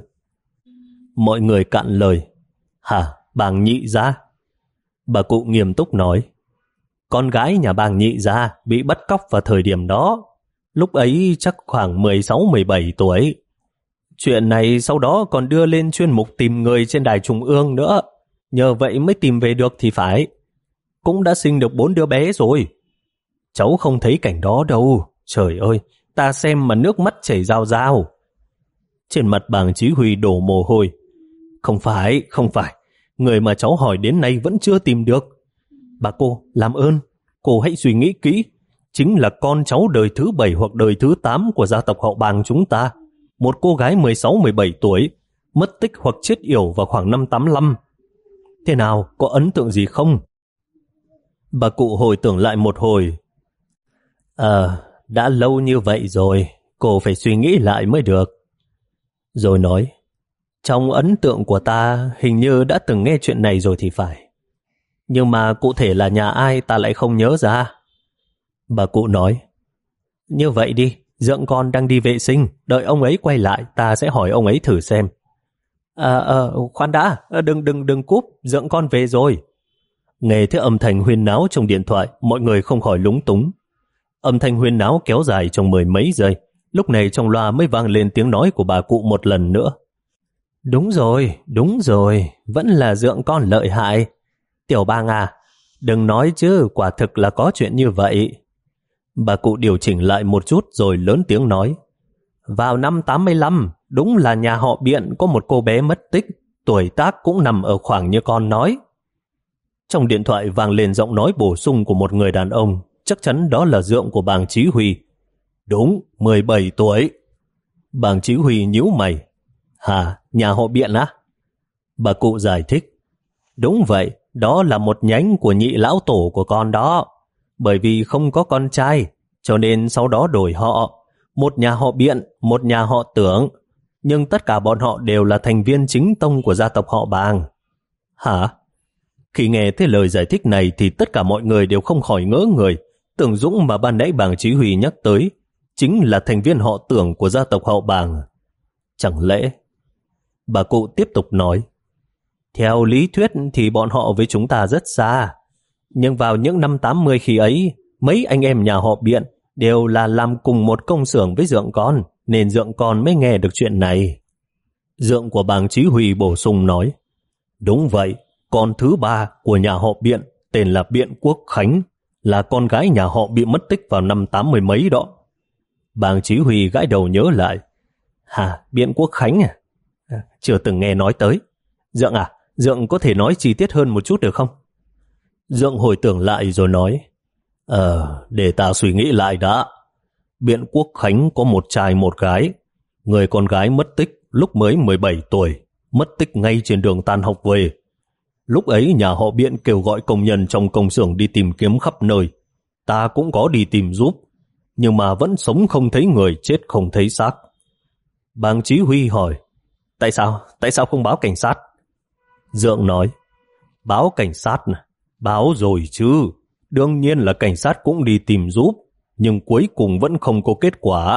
Mọi người cạn lời. Hả, Bàng Nhị Gia? Bà cụ nghiêm túc nói. Con gái nhà Bàng Nhị Gia bị bắt cóc vào thời điểm đó. Lúc ấy chắc khoảng mười sáu mười bảy tuổi. Chuyện này sau đó còn đưa lên chuyên mục tìm người trên đài trung ương nữa. Nhờ vậy mới tìm về được thì phải. Cũng đã sinh được bốn đứa bé rồi. Cháu không thấy cảnh đó đâu. Trời ơi, ta xem mà nước mắt chảy rao rao. Trên mặt Bàng Chí Huy đổ mồ hôi. Không phải, không phải. Người mà cháu hỏi đến nay vẫn chưa tìm được. Bà cô, làm ơn, cô hãy suy nghĩ kỹ. Chính là con cháu đời thứ bảy hoặc đời thứ tám của gia tộc họ Bàng chúng ta. Một cô gái mười sáu mười bảy tuổi, mất tích hoặc chết yểu vào khoảng năm tám lăm. Thế nào, có ấn tượng gì không? Bà cụ hồi tưởng lại một hồi. Ờ, đã lâu như vậy rồi, cô phải suy nghĩ lại mới được. Rồi nói, trong ấn tượng của ta hình như đã từng nghe chuyện này rồi thì phải. Nhưng mà cụ thể là nhà ai ta lại không nhớ ra. Bà cụ nói, như vậy đi, Dượng con đang đi vệ sinh, đợi ông ấy quay lại ta sẽ hỏi ông ấy thử xem. À, à, khoan đã, đừng đừng đừng cúp, Dượng con về rồi. Nghe thấy âm thanh huyên náo trong điện thoại, mọi người không khỏi lúng túng. Âm thanh huyên náo kéo dài trong mười mấy giây, lúc này trong loa mới vang lên tiếng nói của bà cụ một lần nữa. Đúng rồi, đúng rồi, vẫn là Dượng con lợi hại. Tiểu Bàng à, đừng nói chứ, quả thực là có chuyện như vậy. Bà cụ điều chỉnh lại một chút rồi lớn tiếng nói. Vào năm tám mươi lăm, đúng là nhà họ Biện có một cô bé mất tích, tuổi tác cũng nằm ở khoảng như con nói. Trong điện thoại vang lên giọng nói bổ sung của một người đàn ông, chắc chắn đó là Dượng của Bàng Chí Huy. Đúng, mười bảy tuổi. Bàng Chí Huy nhíu mày. Hả, nhà họ Biện á? Bà cụ giải thích. Đúng vậy, đó là một nhánh của nhị lão tổ của con đó. Bởi vì không có con trai, cho nên sau đó đổi họ. Một nhà họ Biện, một nhà họ Tưởng. Nhưng tất cả bọn họ đều là thành viên chính tông của gia tộc họ Bàng. Hả? Khi nghe thấy lời giải thích này thì tất cả mọi người đều không khỏi ngỡ người. Tưởng Dũng mà ban nãy Bàng Chí Huy nhắc tới chính là thành viên họ Tưởng của gia tộc họ Bàng. Chẳng lẽ? Bà cụ tiếp tục nói. Theo lý thuyết thì bọn họ với chúng ta rất xa. Nhưng vào những năm tám mươi khi ấy, mấy anh em nhà họ Biện đều là làm cùng một công xưởng với Dượng con, nên Dượng con mới nghe được chuyện này. Dượng của Bàng Chí Huy bổ sung nói. Đúng vậy, con thứ ba của nhà họ Biện tên là Biện Quốc Khánh, là con gái nhà họ bị mất tích vào năm tám mươi mấy đó. Bàng Chí Huy gãi đầu nhớ lại. Hả, Biện Quốc Khánh à? Chưa từng nghe nói tới. Dượng à, Dượng có thể nói chi tiết hơn một chút được không? Dượng hồi tưởng lại rồi nói. Ờ, để ta suy nghĩ lại đã. Biện Quốc Khánh có một trai một gái. Người con gái mất tích lúc mới mười bảy tuổi, mất tích ngay trên đường tan học về. Lúc ấy nhà họ Biện kêu gọi công nhân trong công xưởng đi tìm kiếm khắp nơi. Ta cũng có đi tìm giúp, nhưng mà vẫn sống không thấy người, chết không thấy xác. Bàng Chí Huy hỏi, tại sao? Tại sao không báo cảnh sát? Dượng nói, báo cảnh sát à? Báo rồi chứ. Đương nhiên là cảnh sát cũng đi tìm giúp, nhưng cuối cùng vẫn không có kết quả.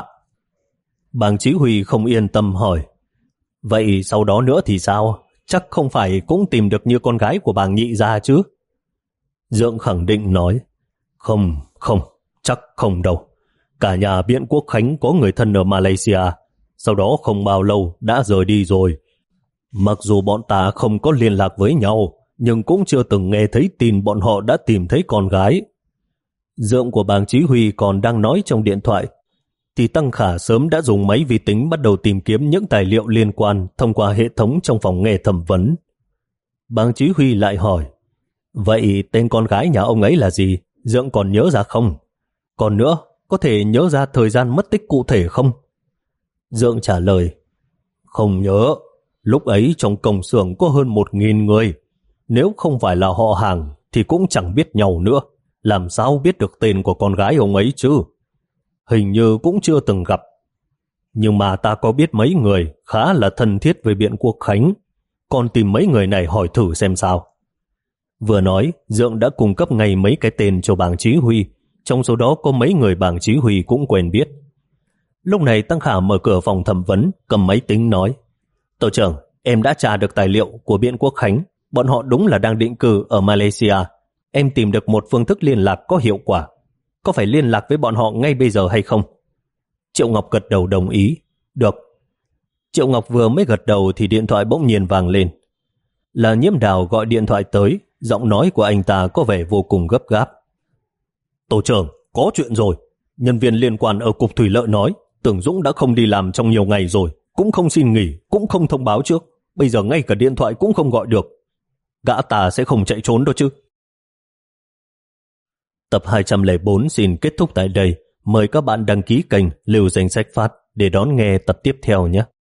Bàng Chí Huy không yên tâm hỏi, vậy sau đó nữa thì sao? Chắc không phải cũng tìm được như con gái của bàng Nhị gia chứ? Dượng khẳng định nói, không, không, chắc không đâu. Cả nhà Biện Quốc Khánh có người thân ở Malaysia, sau đó không bao lâu đã rời đi rồi. Mặc dù bọn ta không có liên lạc với nhau, nhưng cũng chưa từng nghe thấy tin bọn họ đã tìm thấy con gái. Dượng của bàng Chí Huy còn đang nói trong điện thoại, thì Tăng Khả sớm đã dùng máy vi tính bắt đầu tìm kiếm những tài liệu liên quan thông qua hệ thống trong phòng nghe thẩm vấn. Bàng Chí Huy lại hỏi, vậy tên con gái nhà ông ấy là gì? Dượng còn nhớ ra không? Còn nữa, có thể nhớ ra thời gian mất tích cụ thể không? Dượng trả lời, không nhớ. Lúc ấy trong công xưởng có hơn một nghìn người. Nếu không phải là họ hàng thì cũng chẳng biết nhau nữa. Làm sao biết được tên của con gái ông ấy chứ? Hình như cũng chưa từng gặp. Nhưng mà ta có biết mấy người khá là thân thiết với Biện Quốc Khánh. Còn tìm mấy người này hỏi thử xem sao. Vừa nói, Dượng đã cung cấp ngay mấy cái tên cho bàng Chí Huy. Trong số đó có mấy người bàng Chí Huy cũng quen biết. Lúc này Tăng Khả mở cửa phòng thẩm vấn, cầm máy tính nói, tổ trưởng, em đã tra được tài liệu của Biện Quốc Khánh. Bọn họ đúng là đang định cư ở Malaysia. Em tìm được một phương thức liên lạc có hiệu quả. Có phải liên lạc với bọn họ ngay bây giờ hay không? Triệu Ngọc gật đầu đồng ý. Được. Triệu Ngọc vừa mới gật đầu thì điện thoại bỗng nhiên vang lên. Là Nhiễm Đào gọi điện thoại tới, giọng nói của anh ta có vẻ vô cùng gấp gáp. Tổ trưởng, có chuyện rồi. Nhân viên liên quan ở Cục Thủy Lợi nói Tưởng Dũng đã không đi làm trong nhiều ngày rồi, cũng không xin nghỉ, cũng không thông báo trước. Bây giờ ngay cả điện thoại cũng không gọi được. Gã ta sẽ không chạy trốn đâu chứ. Tập hai trăm lẻ bốn xin kết thúc tại đây. Mời các bạn đăng ký kênh Lưu Danh Sách Phát để đón nghe tập tiếp theo nhé.